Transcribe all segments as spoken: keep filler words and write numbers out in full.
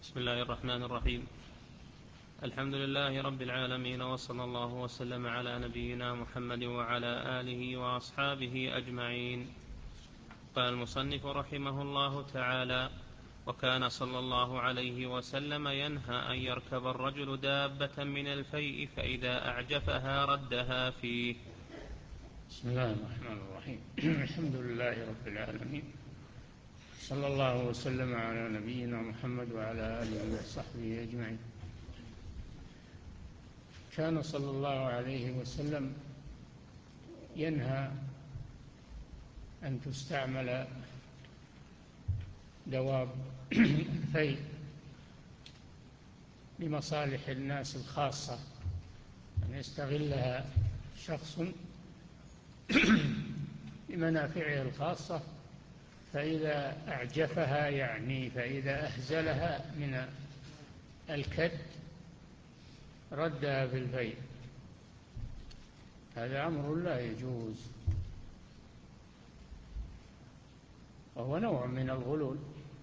بسم الله الرحمن الرحيم. الحمد لله رب العالمين، وصلى الله وسلم على نبينا محمد وعلى آله وأصحابه أجمعين. قال المصنف رحمه الله تعالى: وكان صلى الله عليه وسلم ينهى أن يركب الرجل دابة من الفيء فإذا أعجفها ردها فيه. بسم الله الرحمن الرحيم. الحمد لله رب العالمين، صلى الله وسلم على نبينا محمد وعلى آله وصحبه أجمعين. كان صلى الله عليه وسلم ينهى أن تستعمل دواب الفيء لمصالح الناس الخاصة، أن يستغلها شخص لمنافعه الخاصة، فإذا أعجفها يعني فإذا أهزلها من الكد ردها بالفيء. هذا أمر لا يجوز، وهو نوع من الغلول.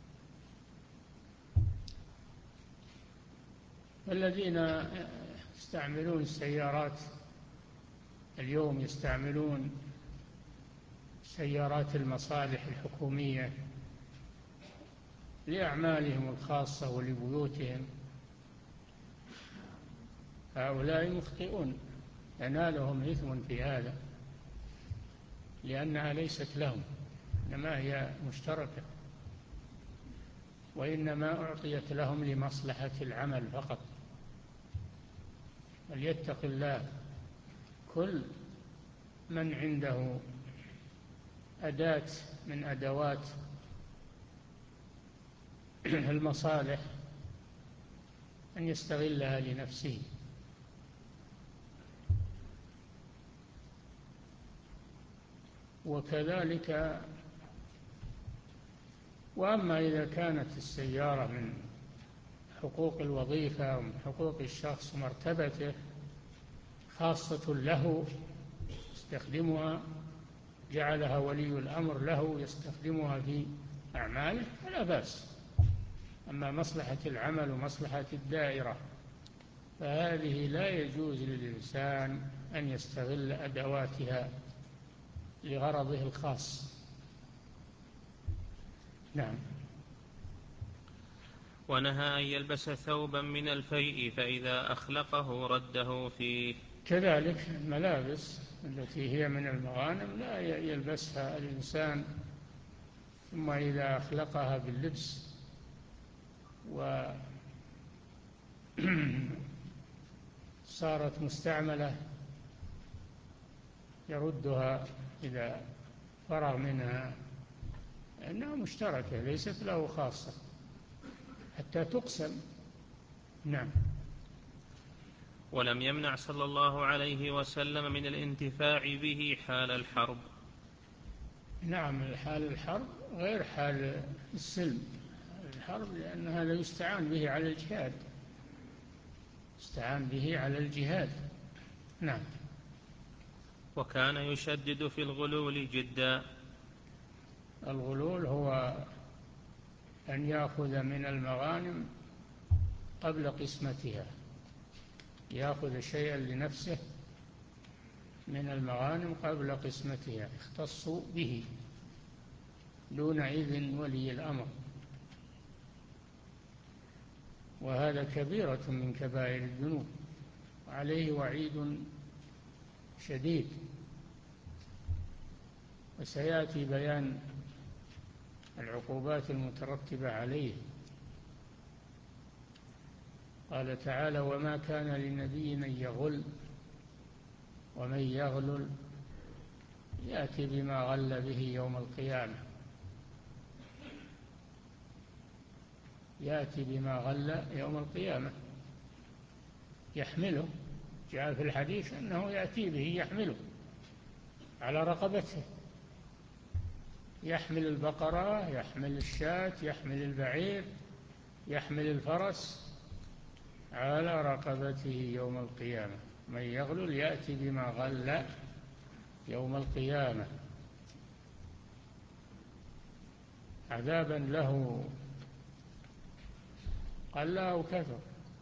الذين يستعملون السيارات اليوم يستعملون سيارات المصالح الحكومية لأعمالهم الخاصة ولبيوتهم، هؤلاء مخطئون، ينالهم إثم في هذا، لأنها ليست لهم، إنما هي مشتركة، وإنما أعطيت لهم لمصلحة العمل فقط. فليتق الله كل من عنده أداة من أدوات المصالح أن يستغلها لنفسه. وكذلك، وأما إذا كانت السيارة من حقوق الوظيفة ومن حقوق الشخص مرتبته خاصة له يستخدمها، جعلها ولي الأمر له يستخدمها في أعماله فلا بأس. أما مصلحة العمل ومصلحة الدائرة فهذه لا يجوز للإنسان أن يستغل أدواتها لغرضه الخاص. نعم. ونهى أن يلبس ثوبا من الفيء فإذا أخلقه رده فيه. كذلك الملابس التي هي من المغانم لا يلبسها الإنسان، ثم إذا أخلقها باللبس وصارت مستعملة يردها إذا فرغ منها، لأنها مشتركة ليست له خاصة حتى تقسم. نعم. ولم يمنع صلى الله عليه وسلم من الانتفاع به حال الحرب. نعم، حال الحرب غير حال السلم. الحرب لأن هذا يستعان به على الجهاد، يستعان به على الجهاد. نعم. وكان يشدد في الغلول جدا. الغلول هو أن يأخذ من المغانم قبل قسمتها، يأخذ شيئا لنفسه من المغانم قبل قسمتها، يختص به دون إذن ولي الأمر، وهذا كبيرة من كبائر الذنوب، وعليه وعيد شديد، وسيأتي بيان العقوبات المترتبة عليه. قال تعالى: وما كان لنبي أن يغل ومن يغلل يأتي بما غل به يوم القيامة، يأتي بما غل يوم القيامة يحمله. جاء في الحديث أنه يأتي به يحمله على رقبته، يحمل البقرة، يحمل الشاة، يحمل البعير، يحمل الفرس على رقبته يوم القيامة. من يغلل يأتي بما غل يوم القيامة، عذابا له قل أو كثر.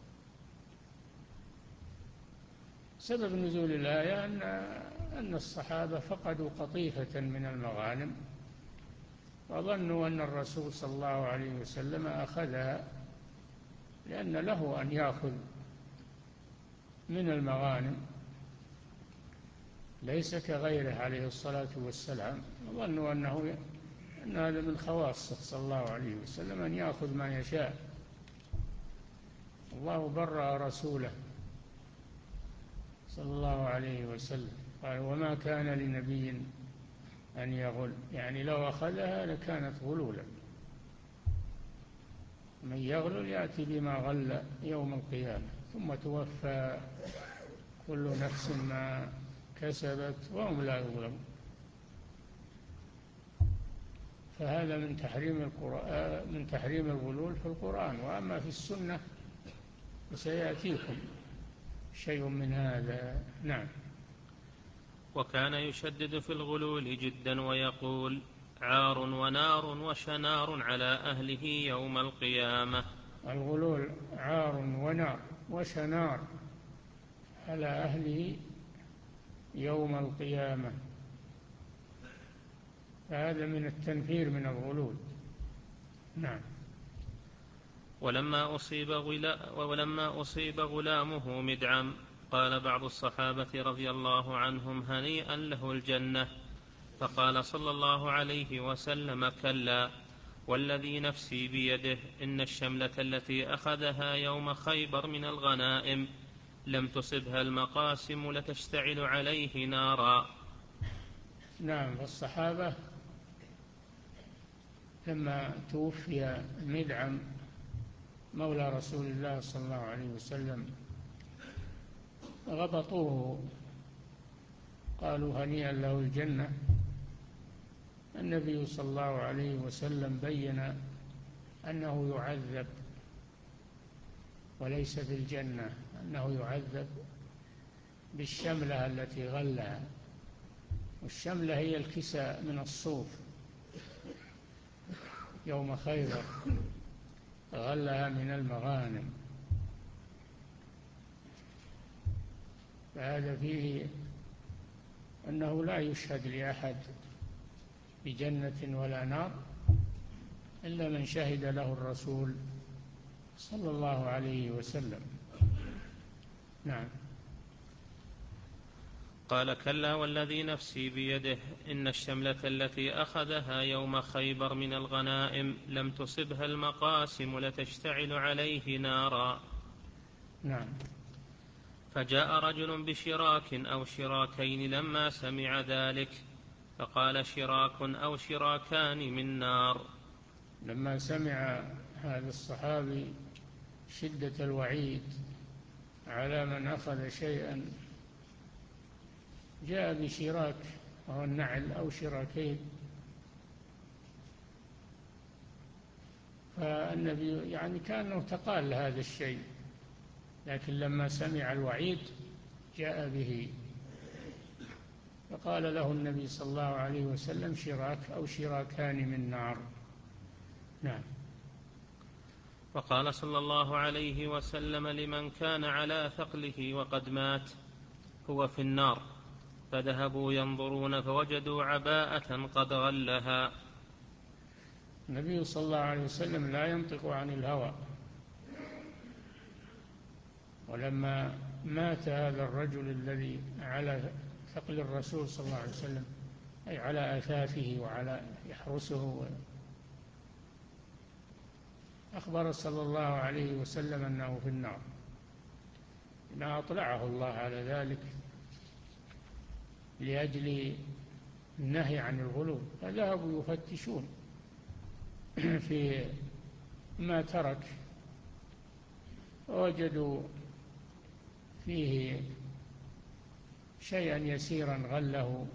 سبب نزول الآية أن أن الصحابة فقدوا قطيفة من المغانم وظنوا أن الرسول صلى الله عليه وسلم أخذها، لأن له أن يأخذ من المغانم ليس كغيره عليه الصلاة والسلام. ظنوا أنه أن هذا من خواصه صلى الله عليه وسلم أن يأخذ ما يشاء. الله برأ رسوله صلى الله عليه وسلم، قال وما كان لنبي أن يغل، يعني لو أخذها لكانت غلولا. من يغلل يأتي بما غل يوم القيامة ثم توفى كل نفس ما كسبت وهم لا يظلمون. فهذا من تحريم القرآن، من تحريم الغلول في القرآن. وأما في السنة فسيأتيكم شيء من هذا. نعم. وكان يشدد في الغلول جدا ويقول عار ونار وشنار على أهله يوم القيامة. الغلول عار ونار وشنار على أهله يوم القيامة، فهذا من التنفير من الغلول. نعم. ولما أصيب, غلا ولما أصيب غلامه مدعم قال بعض الصحابة رضي الله عنهم هنيئا له الجنة، فقال صلى الله عليه وسلم كلا والذي نفسي بيده إن الشملة التي أخذها يوم خيبر من الغنائم لم تصبها المقاسم لتشتعل عليه نارا. نعم. والصحابة لما توفي مدعم مولى رسول الله صلى الله عليه وسلم غبطوه، قالوا هنيئا له الجنة. النبي صلى الله عليه وسلم بين أنه يعذب وليس في الجنة، أنه يعذب بالشملة التي غلها، والشملة هي الكساء من الصوف يوم خيبر غلها من المغانم. فهذا فيه أنه لا يشهد لأحد بجنة ولا نار إلا من شهد له الرسول صلى الله عليه وسلم. نعم. قال كلا والذي نفسي بيده إن الشملة التي أخذها يوم خيبر من الغنائم لم تصبها المقاسم لتشتعل عليه نارا. نعم. فجاء رجل بشراك أو شراكين لما سمع ذلك فقال شراك أو شراكان من نار. لما سمع هذا الصحابي شدة الوعيد على من أخذ شيئا جاء بشراك وهو النعل أو شراكين، فالنبي يعني كأنه تقال هذا الشيء، لكن لما سمع الوعيد جاء به، فقال له النبي صلى الله عليه وسلم شراك أو شراكان من نار. نعم. وقال صلى الله عليه وسلم لمن كان على ثقله وقد مات هو في النار، فذهبوا ينظرون فوجدوا عباءة قد غلها. النبي صلى الله عليه وسلم لا ينطق عن الهوى، ولما مات هذا الرجل الذي على ثقل الرسول صلى الله عليه وسلم أي على أثافه وعلى يحرسه، أخبر صلى الله عليه وسلم أنه في النار، إن أطلعه الله على ذلك لأجل النهي عن الغلو. فذهبوا يفتشون في ما ترك ووجدوا فيه شيئا يسيرا غله،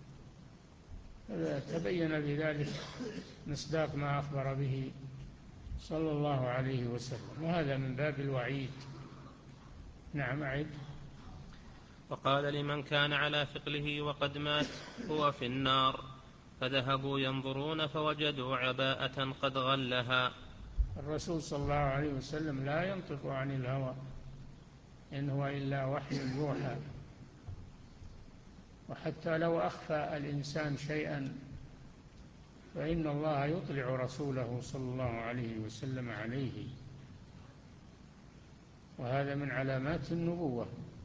تبين بذلك مصداق ما أخبر به صلى الله عليه وسلم، وهذا من باب الوعيد. نعم. أعد. وقال لمن كان على ثقله وقد مات هو في النار، فذهبوا ينظرون فوجدوا عباءة قد غلها. الرسول صلى الله عليه وسلم لا ينطق عن الهوى، إن هو إلا وحي يوحى. وحتى لو أخفى الإنسان شيئا فإن الله يطلع رسوله صلى الله عليه وسلم عليه، وهذا من علامات النبوة.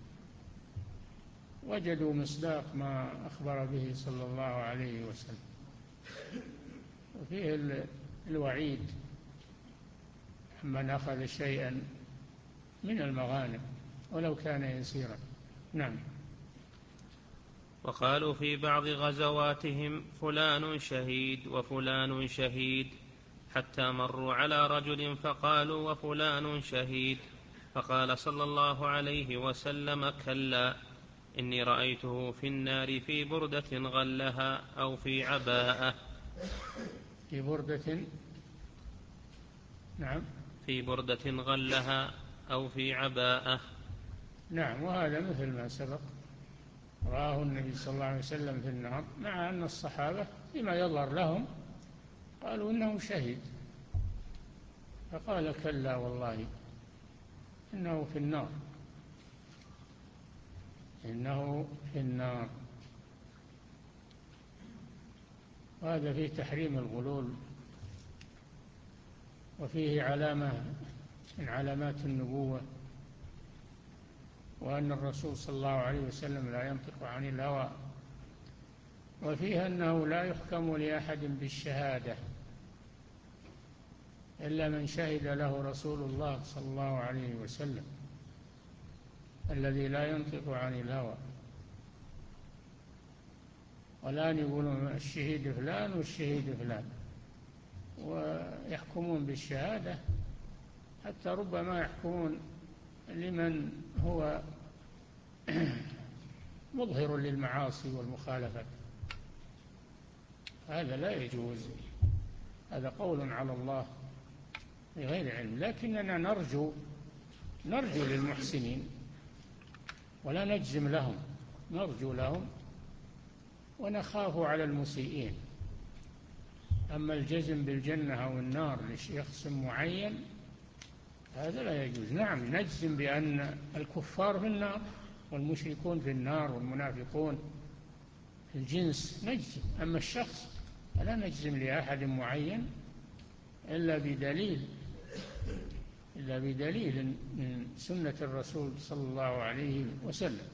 وجدوا مصداق ما أخبر به صلى الله عليه وسلم، وفيه الوعيد من أخذ شيئا من المغانم ولو كان يسيرا. نعم. وقالوا في بعض غزواتهم فلان شهيد وفلان شهيد، حتى مروا على رجل فقالوا وفلان شهيد، فقال صلى الله عليه وسلم كلا، إني رأيته في النار في بردة غلها أو في عباءة. في بردة، نعم، في بردة غلها أو في عباءة. نعم. وهذا مثل ما سبق، رآه النبي صلى الله عليه وسلم في النار، مع أن الصحابة فيما يظهر لهم قالوا إنه شهيد، فقال كلا والله إنه في النار، إنه في النار. وهذا فيه تحريم الغلول، وفيه علامة من علامات النبوة، وأن الرسول صلى الله عليه وسلم لا ينطق عن الهوى، وفيه أنه لا يحكم لأحد بالشهادة إلا من شهد له رسول الله صلى الله عليه وسلم الذي لا ينطق عن الهوى. والآن يقولون الشهيد فلان والشهيد فلان، ويحكمون بالشهادة، حتى ربما يحكمون لمن هو مظهر للمعاصي والمخالفات. هذا لا يجوز، هذا قول على الله بغير علم. لكننا نرجو نرجو للمحسنين ولا نجزم لهم، نرجو لهم ونخاف على المسيئين. أما الجزم بالجنة أو النار لشخص معين هذا لا يجوز. نعم، نجزم بأن الكفار في النار والمشركون في النار والمنافقون في الجنس نجزم، أما الشخص فلا نجزم لأحد معين إلا بدليل إلا بدليل من سنة الرسول صلى الله عليه وسلم.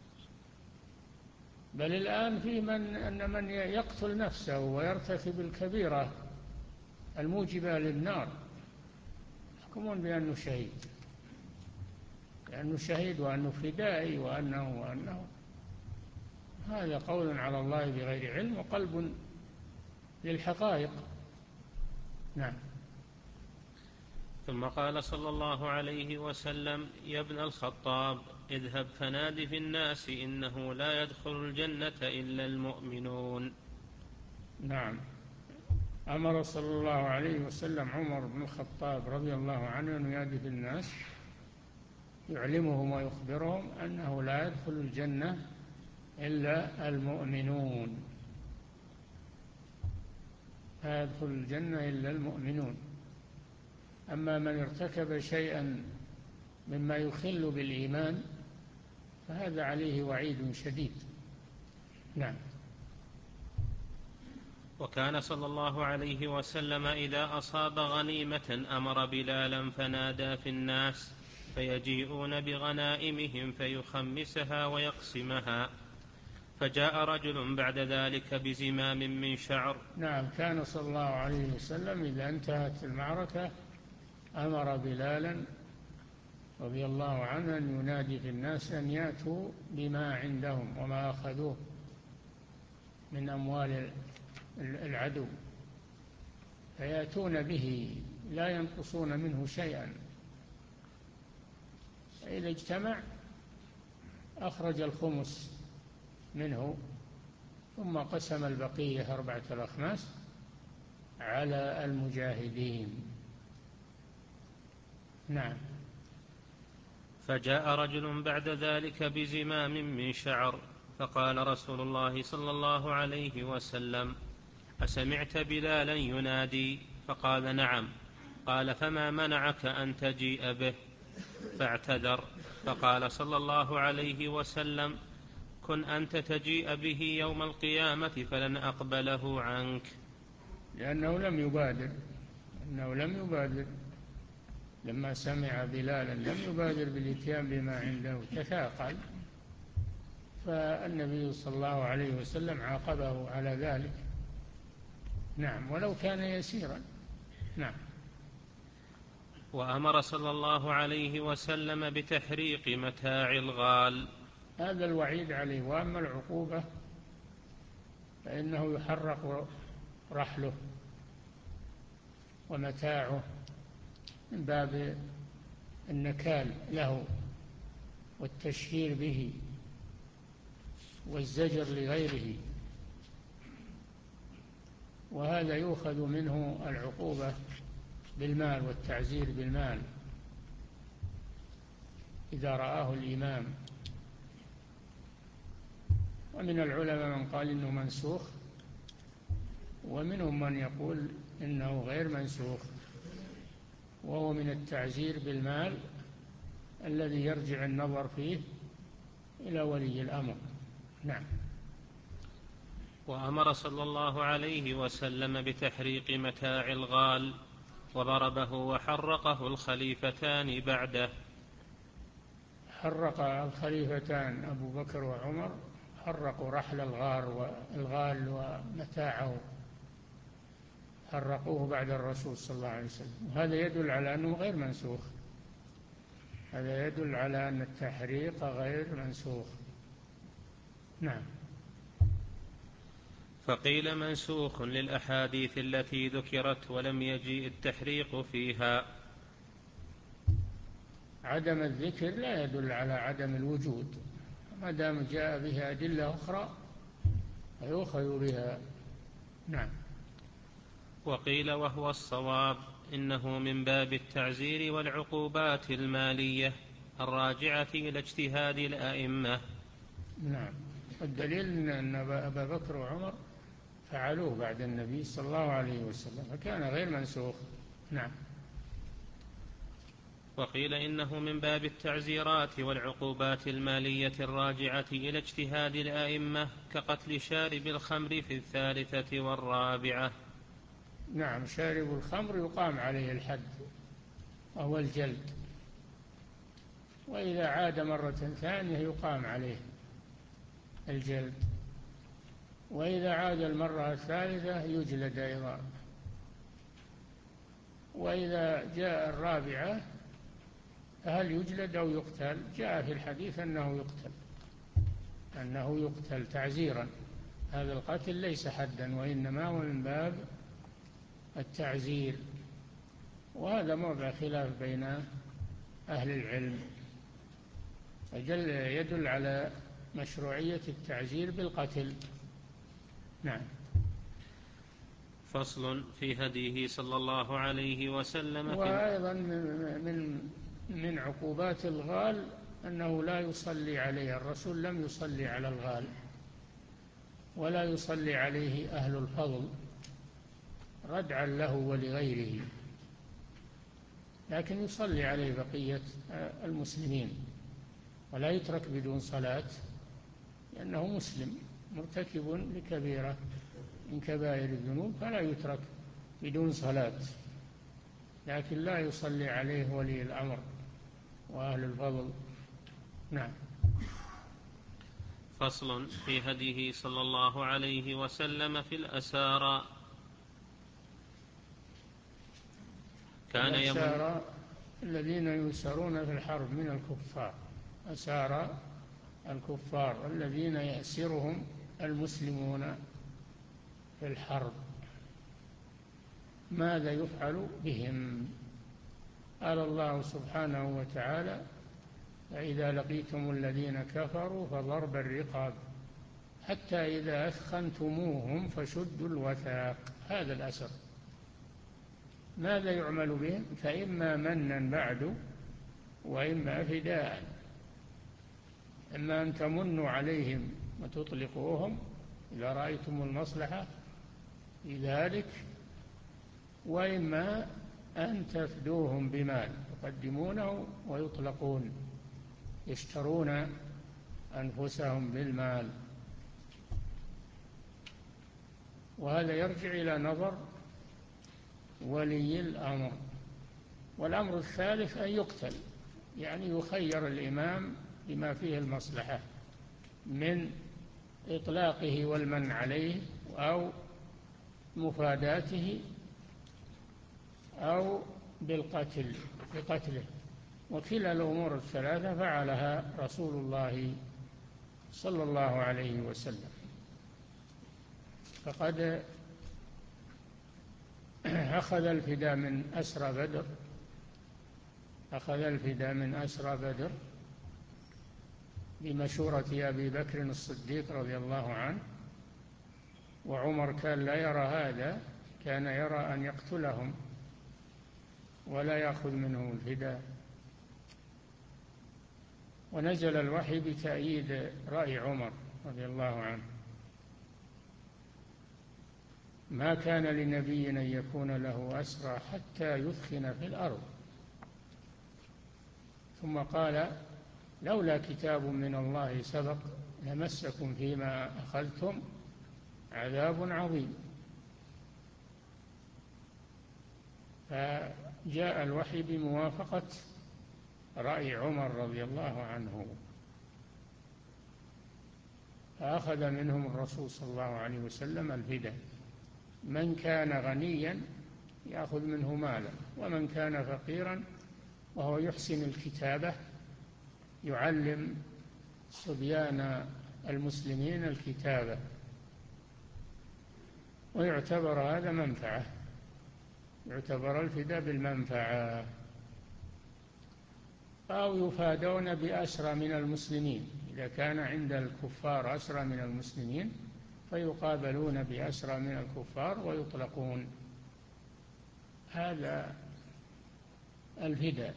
بل الآن في من أن من يقتل نفسه ويرتكب الكبيرة الموجبة للنار يحكمون بأنه شهيد، لأنه شهيد وأنه فدائي وأنه وأنه هذا قول على الله بغير علم وقلب للحقائق. نعم. ثم قال صلى الله عليه وسلم: يا ابن الخطاب، اذهب فناد في الناس إنه لا يدخل الجنة إلا المؤمنون. نعم. أمر صلى الله عليه وسلم عمر بن الخطاب رضي الله عنه أن ينادي في الناس يعلمهم ويخبرهم أنه لا يدخل الجنة إلا المؤمنون، لا يدخل الجنة إلا المؤمنون. أما من ارتكب شيئا مما يخل بالإيمان فهذا عليه وعيد شديد. نعم. وكان صلى الله عليه وسلم إذا أصاب غنيمة أمر بلالا فنادى في الناس فيجيئون بغنائمهم فيخمسها ويقسمها، فجاء رجل بعد ذلك بزمام من شعر. نعم، كان صلى الله عليه وسلم إذا انتهت المعركة أمر بلالا رضي الله عنه أن ينادي في الناس أن يأتوا بما عندهم وما أخذوه من أموال العدو، فيأتون به لا ينقصون منه شيئا. فإذا اجتمع أخرج الخمس منه ثم قسم البقية أربعة الأخماس على المجاهدين. نعم. فجاء رجل بعد ذلك بزمام من شعر فقال رسول الله صلى الله عليه وسلم: أسمعت بلالا ينادي؟ فقال: نعم. قال فما منعك أن تجيء به؟ فاعتذر، فقال صلى الله عليه وسلم كن أنت تجيء به يوم القيامة فلن أقبله عنك. لأنه لم يبادر أنه لم يبادر لما سمع بلالا لم يبادر بالإتيان بما عنده، تثاقل، فالنبي صلى الله عليه وسلم عاقبه على ذلك. نعم، ولو كان يسيرا. نعم. وأمر صلى الله عليه وسلم بتحريق متاع الغال. هذا الوعيد عليه. وأما العقوبة فإنه يحرق رحله ومتاعه من باب النكال له والتشهير به والزجر لغيره، وهذا يؤخذ منه العقوبة بالمال والتعزير بالمال إذا رآه الإمام. ومن العلماء من قال إنه منسوخ، ومنهم من يقول إنه غير منسوخ، وهو من التعزير بالمال الذي يرجع النظر فيه إلى ولي الأمر. نعم. وأمر صلى الله عليه وسلم بتحريق متاع الغال، وضربه وحرقه الخليفتان بعده. حرق الخليفتان أبو بكر وعمر، حرقوا رحل الغار والغال ومتاعه، حرقوه بعد الرسول صلى الله عليه وسلم. وهذا يدل على أنه غير منسوخ، هذا يدل على أن التحريق غير منسوخ. نعم. فقيل منسوخ للأحاديث التي ذكرت ولم يجيء التحريق فيها. عدم الذكر لا يدل على عدم الوجود، ما دام جاء بها أدلة أخرى فيؤخذ بها. نعم. وقيل وهو الصواب إنه من باب التعزير والعقوبات المالية الراجعة إلى اجتهاد الأئمة. نعم. الدليل أن أبا بكر وعمر فعلوه بعد النبي صلى الله عليه وسلم فكان غير منسوخ. نعم. وقيل إنه من باب التعزيرات والعقوبات المالية الراجعة إلى اجتهاد الأئمة كقتل شارب الخمر في الثالثة والرابعة. نعم، شارب الخمر يقام عليه الحد وهو الجلد، وإذا عاد مرة ثانية يقام عليه الجلد، وإذا عاد المرة الثالثة يجلد أيضا، وإذا جاء الرابعة فهل يجلد أو يقتل؟ جاء في الحديث أنه يقتل، أنه يقتل تعزيرا. هذا القتل ليس حدا وإنما هو من باب التعزير، وهذا موضع خلاف بين أهل العلم، يدل على مشروعية التعزير بالقتل. نعم. فصل في هديه صلى الله عليه وسلم. وأيضا من من عقوبات الغال أنه لا يصلي عليه، الرسول لم يصلي على الغال ولا يصلي عليه أهل الفضل ردعا له ولغيره، لكن يصلي عليه بقية المسلمين ولا يترك بدون صلاة، لأنه مسلم مرتكب لكبيرة من كبائر الذنوب فلا يترك بدون صلاة، لكن لا يصلي عليه ولي الأمر وأهل الفضل. نعم. فصل في هديه صلى الله عليه وسلم في الأسارى. كان الأسارى الذين يسارون في الحرب من الكفار، أسارى الكفار الذين يأسرهم المسلمون في الحرب، ماذا يفعل بهم؟ قال الله سبحانه وتعالى: فإذا لقيتم الذين كفروا فضرب الرقاب حتى إذا أثخنتموهم فشدوا الوثاق. هذا الأسر ماذا يعمل بهم؟ فإما منا بعد وإما فداء، إما أن تمنوا عليهم وتطلقوهم إذا رأيتم المصلحة في ذلك، وإما أن تفدوهم بمال، يقدمونه ويطلقون، يشترون أنفسهم بالمال. وهذا يرجع إلى نظر ولي الأمر. والأمر الثالث أن يقتل، يعني يخير الإمام بما فيه المصلحة من إطلاقه والمن عليه أو مفاداته أو بالقتل بقتله. وكلا الأمور الثلاثة فعلها رسول الله صلى الله عليه وسلم. فقد أخذ الفداء من أسرى بدر أخذ الفداء من أسرى بدر بمشورة أبي بكر الصديق رضي الله عنه. وعمر كان لا يرى هذا، كان يرى أن يقتلهم ولا يأخذ منهم الفداء. ونزل الوحي بتأييد رأي عمر رضي الله عنه. ما كان لنبي أن يكون له أسرى حتى يثخن في الأرض. ثم قال: لولا كتاب من الله سبق لمسكم فيما أخذتم عذاب عظيم. فجاء الوحي بموافقة رأي عمر رضي الله عنه، فأخذ منهم الرسول صلى الله عليه وسلم الفداء. من كان غنيا يأخذ منه مالا، ومن كان فقيرا وهو يحسن الكتابة يعلم صبيان المسلمين الكتابة، ويعتبر هذا منفعة، يعتبر الفداء بالمنفعة. أو يفادون بأسرى من المسلمين، إذا كان عند الكفار أسرى من المسلمين فيقابلون بأسرى من الكفار ويطلقون. هذا الفداء.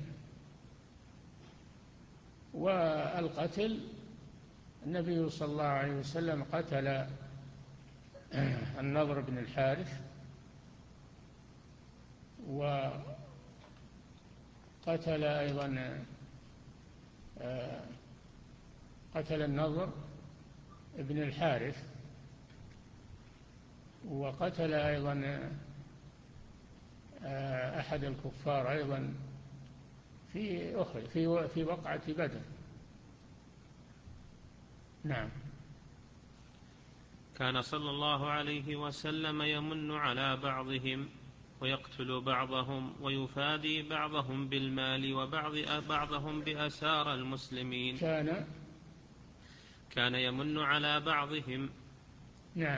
والقتل، النبي صلى الله عليه وسلم قتل النضر بن الحارث، وقتل أيضا قتل النضر بن الحارث، وقتل أيضا أحد الكفار أيضا في أخرى في في وقعة بدر. نعم. كان صلى الله عليه وسلم يمن على بعضهم ويقتل بعضهم ويفادي بعضهم بالمال وبعض بعضهم بأسار المسلمين. كان كان يمن على بعضهم. نعم.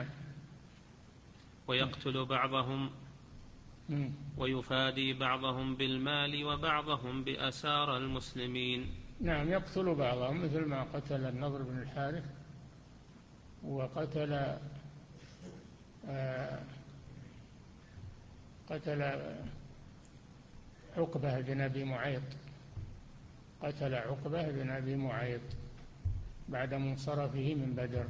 ويقتل بعضهم ويفادي بعضهم بالمال وبعضهم بأسار المسلمين. نعم، يقتل بعضهم مثل ما قتل النضر بن الحارث، وقتل آه قتل عقبة بن أبي معيط قتل عقبة بن أبي معيط بعد منصرفه من بدر.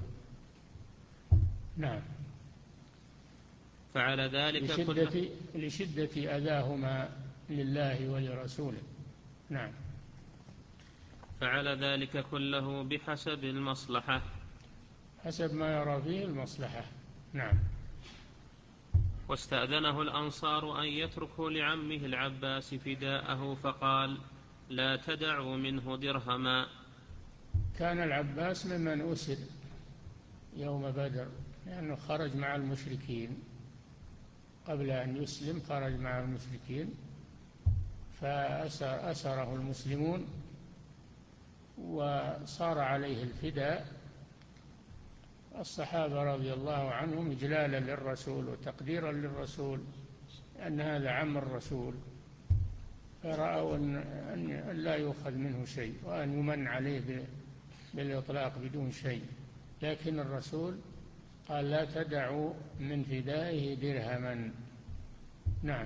نعم. فعلى ذلك لشدة, لشدة أذاهما لله ولرسوله. نعم. فعلى ذلك كله بحسب المصلحة، حسب ما يرى فيه المصلحة. نعم. واستأذنه الأنصار أن يتركوا لعمه العباس فداءه فقال: لا تدعوا منه درهما. كان العباس ممن أسر يوم بدر، لأنه خرج مع المشركين قبل أن يسلم، خرج مع المشركين فأسره المسلمون وصار عليه الفداء. الصحابة رضي الله عنهم إجلالا للرسول وتقديرا للرسول أن هذا عم الرسول، فرأوا أن لا يؤخذ منه شيء وأن يمن عليه بالإطلاق بدون شيء. لكن الرسول قال: لا تدعوا من فدائه درهما. نعم.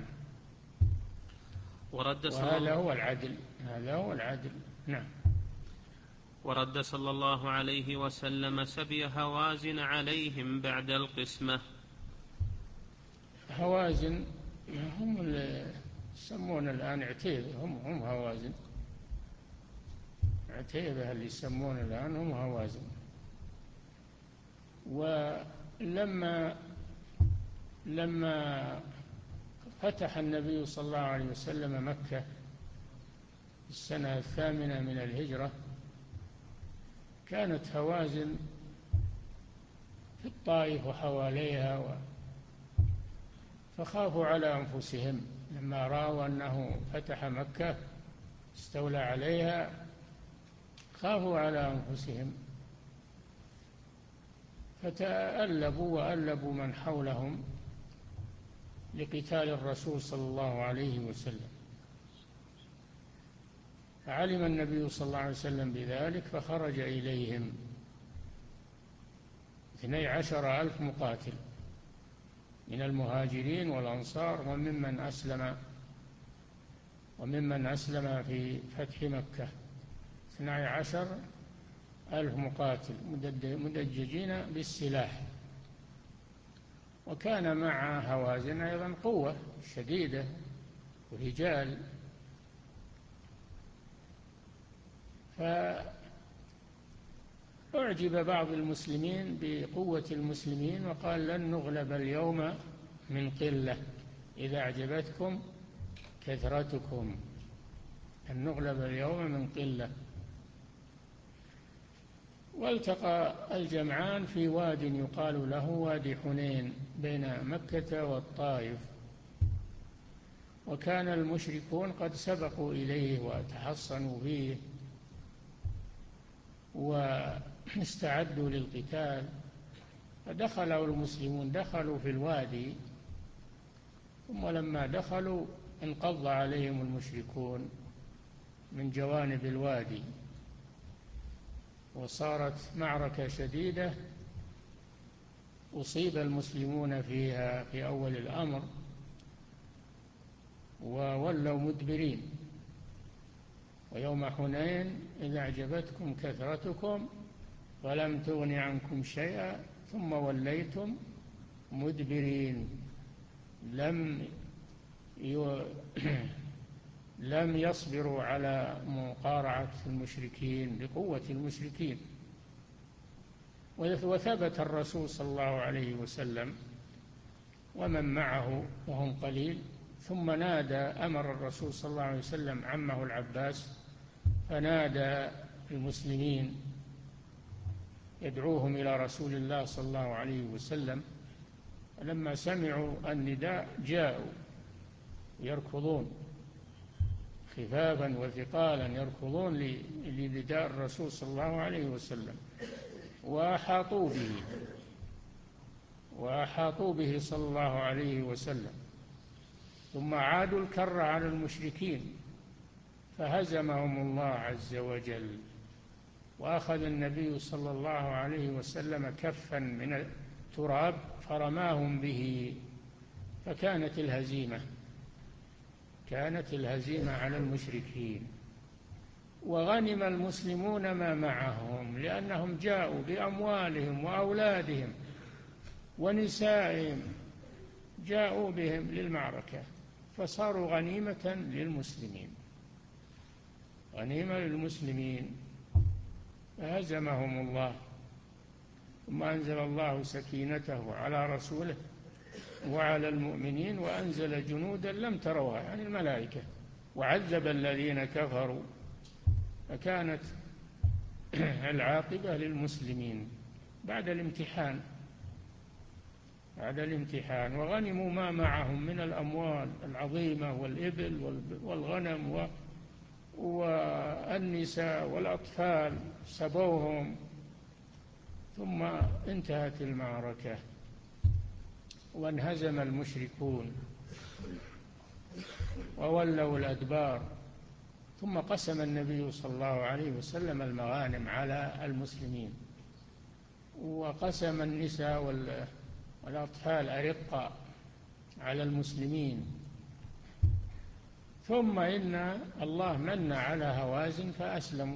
ورد وهذا هو العدل، هذا هو العدل. نعم. ورد صلى الله عليه وسلم سبي هوازن عليهم بعد القسمة. هوازن هم يسمون الآن عتيبة، هم هم هوازن. عتيبة اللي يسمون الآن هم هوازن. ولما لما فتح النبي صلى الله عليه وسلم مكة في السنة الثامنة من الهجرة، كانت هوازن في الطائف وحواليها و... فخافوا على أنفسهم لما رأوا أنه فتح مكة استولى عليها، خافوا على أنفسهم فتألبوا وألبوا من حولهم لقتال الرسول صلى الله عليه وسلم. فعلم النبي صلى الله عليه وسلم بذلك فخرج إليهم اثني عشر ألف مقاتل من المهاجرين والأنصار وممن أسلم وممن أسلم في فتح مكة، اثني عشر ألف مقاتل مدججين بالسلاح. وكان مع هوازن أيضا قوة شديدة ورجال. فأعجب بعض المسلمين بقوة المسلمين وقال لن نغلب اليوم من قلة إذا أعجبتكم كثرتكم، أن نغلب اليوم من قلة. والتقى الجمعان في واد يقال له وادي حنين بين مكة والطائف، وكان المشركون قد سبقوا إليه وتحصنوا فيه واستعدوا للقتال، فدخلوا المسلمون دخلوا في الوادي، ثم لما دخلوا انقض عليهم المشركون من جوانب الوادي، وصارت معركة شديدة أصيب المسلمون فيها في أول الأمر وولوا مدبرين. ويوم حنين إذا أعجبتكم كثرتكم ولم تغن عنكم شيئا ثم وليتم مدبرين. لم لم يصبروا على مقارعة المشركين بقوة المشركين. وثبت الرسول صلى الله عليه وسلم ومن معه وهم قليل، ثم نادى أمر الرسول صلى الله عليه وسلم عمه العباس فنادى المسلمين يدعوهم إلى رسول الله صلى الله عليه وسلم. لما سمعوا النداء جاءوا يركضون خفافا وثقالا، يركضون لنداء الرسول صلى الله عليه وسلم، وأحاطوا به وأحاطوا به صلى الله عليه وسلم. ثم عادوا الكر على المشركين فهزمهم الله عز وجل، وأخذ النبي صلى الله عليه وسلم كفا من التراب فرماهم به، فكانت الهزيمة كانت الهزيمة على المشركين. وغنم المسلمون ما معهم لأنهم جاءوا بأموالهم وأولادهم ونسائهم، جاءوا بهم للمعركة فصاروا غنيمة للمسلمين، غنيمة للمسلمين فهزمهم الله. ثم أنزل الله سكينته على رسوله وعلى المؤمنين وأنزل جنودا لم تروها، يعني الملائكة، وعذب الذين كفروا، فكانت العاقبة للمسلمين بعد الامتحان بعد الامتحان وغنموا ما معهم من الأموال العظيمة والإبل والغنم والنساء والأطفال، سبوهم. ثم انتهت المعركة وانهزم المشركون وولوا الأدبار. ثم قسم النبي صلى الله عليه وسلم المغانم على المسلمين، وقسم النساء والأطفال أرقا على المسلمين. ثم إن الله من على هوازن فأسلموا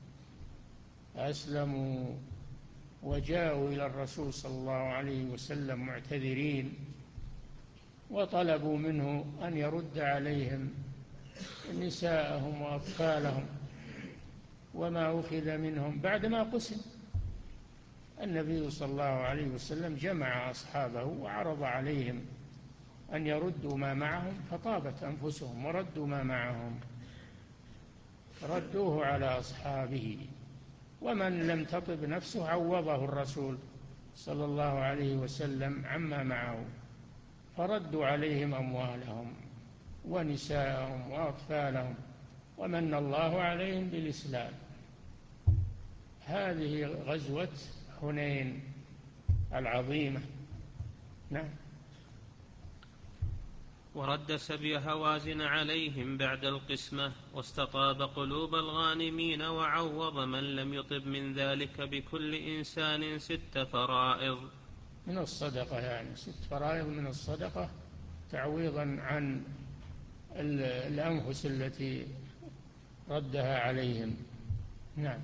فأسلموا وجاءوا إلى الرسول صلى الله عليه وسلم معتذرين وطلبوا منه أن يرد عليهم نساءهم وأطفالهم وما أخذ منهم بعدما قسم. النبي صلى الله عليه وسلم جمع أصحابه وعرض عليهم أن يردوا ما معهم، فطابت أنفسهم وردوا ما معهم، ردوه على أصحابه. ومن لم تطب نفسه عوضه الرسول صلى الله عليه وسلم عما معه، فردوا عليهم أموالهم ونساءهم وأطفالهم، ومن الله عليهم بالإسلام. هذه غزوة حنين العظيمة. نعم. ورد سبي هوازن عليهم بعد القسمة، واستطاب قلوب الغانمين، وعوض من لم يطب من ذلك بكل إنسان ست فرائض من الصدقة، يعني ست فرائض من الصدقة تعويضا عن الأنفس التي ردها عليهم. نعم.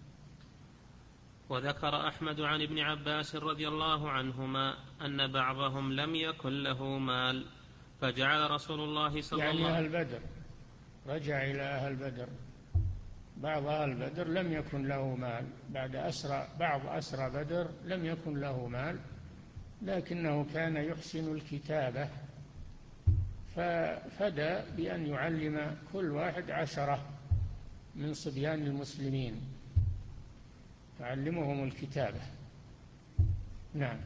وذكر أحمد عن ابن عباس رضي الله عنهما أن بعضهم لم يكن له مال، فجعل رسول الله صلى يعني الله عليه وسلم أهل بدر، رجع إلى أهل بدر، بعض أهل بدر لم يكن له مال، بعد أسرى بعض أسرى بدر لم يكن له مال، لكنه كان يحسن الكتابة، ففدى بأن يعلم كل واحد عشرة من صبيان المسلمين، يعلمهم الكتابة. نعم.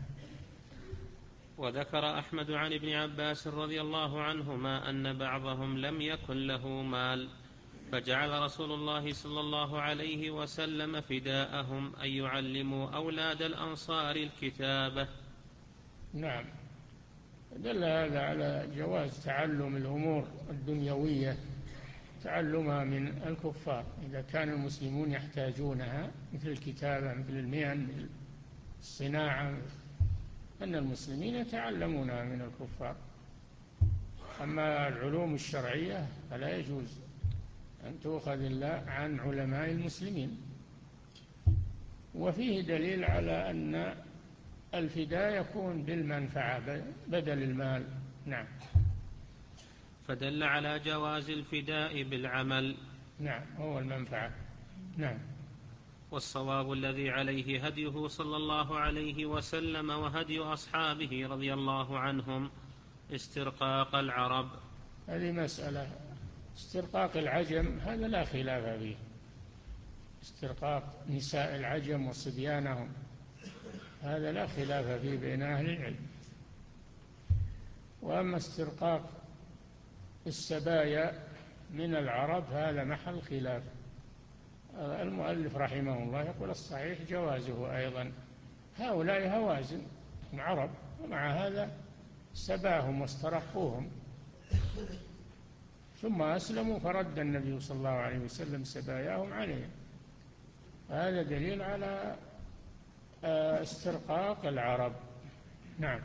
وذكر أحمد عن ابن عباس رضي الله عنهما أن بعضهم لم يكن له مال، فجعل رسول الله صلى الله عليه وسلم فداءهم أن يعلموا أولاد الأنصار الكتابة. نعم. دل هذا على جواز تعلم الأمور الدنيوية، تعلمها من الكفار إذا كان المسلمون يحتاجونها، مثل الكتابة، مثل المهن، مثل الصناعة، أن المسلمين يتعلمونها من الكفار. أما العلوم الشرعية فلا يجوز أن تؤخذ إلا عن علماء المسلمين. وفيه دليل على أن الفداء يكون بالمنفعة بدل المال. نعم. فدل على جواز الفداء بالعمل. نعم، هو المنفعة. نعم. والصواب الذي عليه هديه صلى الله عليه وسلم وهدي أصحابه رضي الله عنهم استرقاق العرب. هذه مسألة استرقاق العجم هذا لا خلاف فيه، استرقاق نساء العجم وصبيانهم هذا لا خلاف فيه بين أهل العلم. وأما استرقاق السبايا من العرب هذا محل خلاف. المؤلف رحمه الله يقول الصحيح جوازه أيضا، هؤلاء هوازن عرب، ومع هذا سباهم واسترقوهم، ثم أسلموا فرد النبي صلى الله عليه وسلم سباياهم عليهم. هذا دليل على استرقاق العرب. نعم.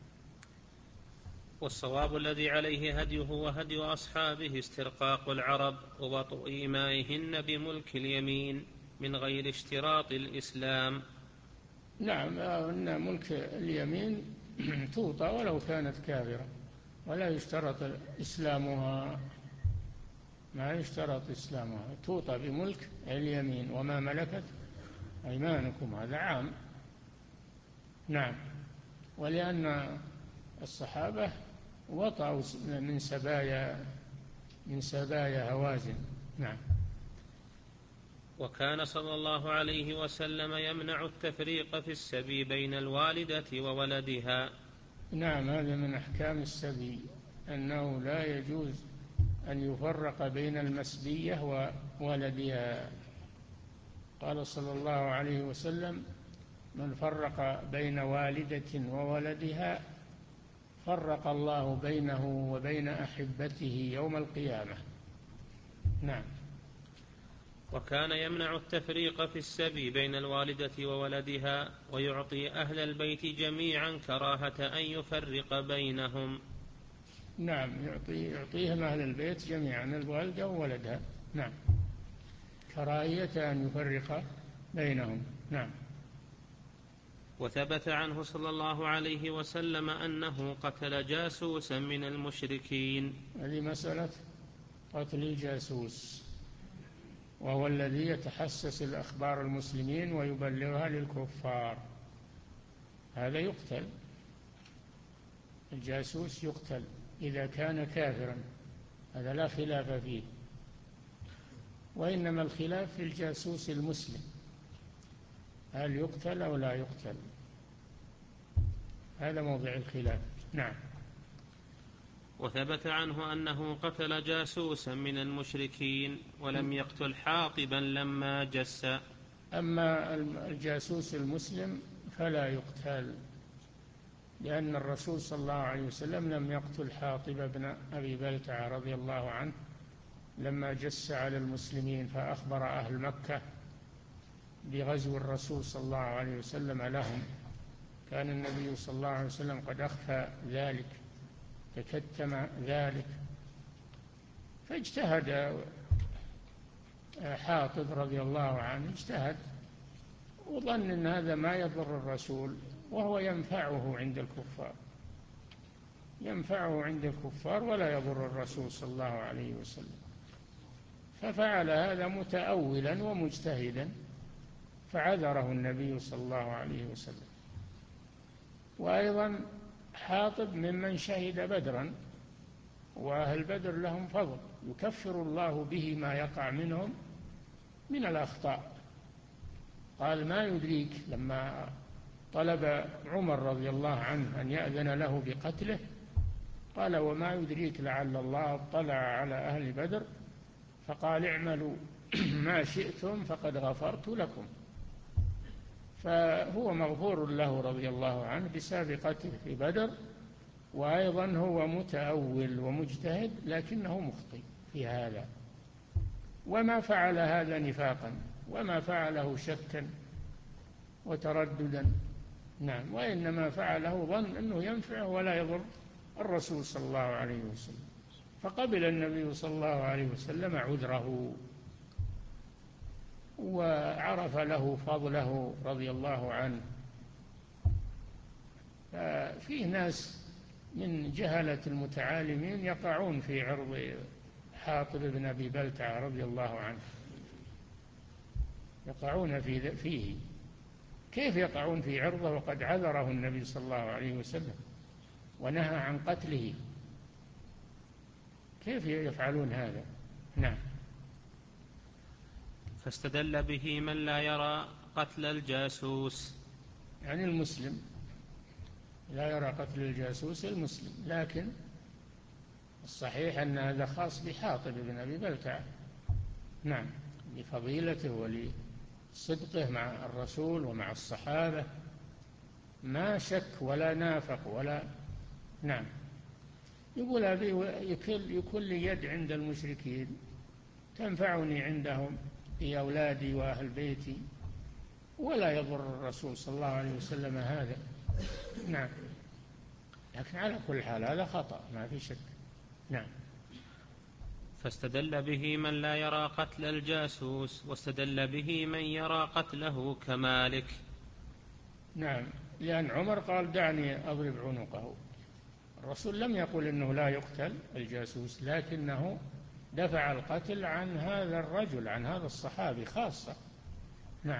والصواب الذي عليه هديه وهدي أصحابه استرقاق العرب ووطء إيمائهن بملك اليمين من غير اشتراط الإسلام. نعم، أن ملك اليمين توطى ولو كانت كافرة، ولا يشترط إسلامها، ما يشترط إسلامها، توطى بملك اليمين وما ملكت أيمانكم، هذا عام. نعم. ولأن الصحابة وطأوا من سبايا من سبايا هوازن. نعم. وكان صلى الله عليه وسلم يمنع التفريق في السبي بين الوالدة وولدها. نعم، هذا من أحكام السبي أنه لا يجوز أن يفرق بين المسبية وولدها. قال صلى الله عليه وسلم من فرق بين والدة وولدها فرق الله بينه وبين أحبته يوم القيامة. نعم. وكان يمنع التفريق في السبي بين الوالدة وولدها، ويعطي أهل البيت جميعا كراهة أن يفرق بينهم. نعم، يعطي يعطيهم أهل البيت جميعا، الوالدة وولدها. نعم، كراهية أن يفرق بينهم. نعم. وثبت عنه صلى الله عليه وسلم أنه قتل جاسوسا من المشركين. هذه مسألة قتل الجاسوس، وهو الذي يتحسس الأخبار المسلمين ويبلغها للكفار، هذا يقتل، الجاسوس يقتل إذا كان كافرا، هذا لا خلاف فيه. وإنما الخلاف في الجاسوس المسلم، هل يقتل أو لا يقتل، هذا موضع الخلاف. نعم. وثبت عنه أنه قتل جاسوسا من المشركين ولم يقتل حاطبا لما جس. أما الجاسوس المسلم فلا يقتل، لأن الرسول صلى الله عليه وسلم لم يقتل حاطب بن أبي بلتعة رضي الله عنه لما جس على المسلمين فأخبر أهل مكة بغزو الرسول صلى الله عليه وسلم لهم. كان النبي صلى الله عليه وسلم قد أخفى ذلك، تكتم ذلك، فاجتهد حاطب رضي الله عنه، اجتهد وظن أن هذا ما يضر الرسول وهو ينفعه عند الكفار، ينفعه عند الكفار ولا يضر الرسول صلى الله عليه وسلم، ففعل هذا متأولا ومجتهدا، فعذره النبي صلى الله عليه وسلم. وأيضا حاطب ممن شهد بدرا، وأهل بدر لهم فضل يكفر الله به ما يقع منهم من الأخطاء. قال ما يدريك، لما طلب عمر رضي الله عنه أن يأذن له بقتله قال وما يدريك لعل الله اطلع على أهل بدر فقال اعملوا ما شئتم فقد غفرت لكم. فهو مغفور له رضي الله عنه بسابقته في بدر، وأيضا هو متأول ومجتهد لكنه مخطئ في هذا، وما فعل هذا نفاقا، وما فعله شكا وترددا، نعم، وإنما فعله ظن أنه ينفعه ولا يضر الرسول صلى الله عليه وسلم، فقبل النبي صلى الله عليه وسلم عذره وعرف له فضله رضي الله عنه. ففيه ناس من جهلة المتعالمين يقعون في عرض حاطب بن أبي بلتعة رضي الله عنه، يقعون في فيه. كيف يقعون في عرضه وقد عذره النبي صلى الله عليه وسلم ونهى عن قتله؟ كيف يفعلون هذا؟ نعم. فاستدل به من لا يرى قتل الجاسوس، يعني المسلم لا يرى قتل الجاسوس المسلم، لكن الصحيح أن هذا خاص بحاطب بن أبي بلتعة، نعم، لفضيلته ولصدقه مع الرسول ومع الصحابة، ما شك ولا نافق ولا، نعم. يقول أبي يكون لي يد عند المشركين تنفعني عندهم في أولادي وأهل بيتي، ولا يضر الرسول صلى الله عليه وسلم هذا، نعم. لكن على كل حال هذا خطأ ما في شك، نعم. فاستدل به من لا يرى قتل الجاسوس، واستدل به من يرى قتله كمالك. نعم، لأن عمر قال دعني أضرب عنقه، الرسول لم يقل إنه لا يقتل الجاسوس، لكنه دفع القتل عن هذا الرجل، عن هذا الصحابي خاصة، نعم.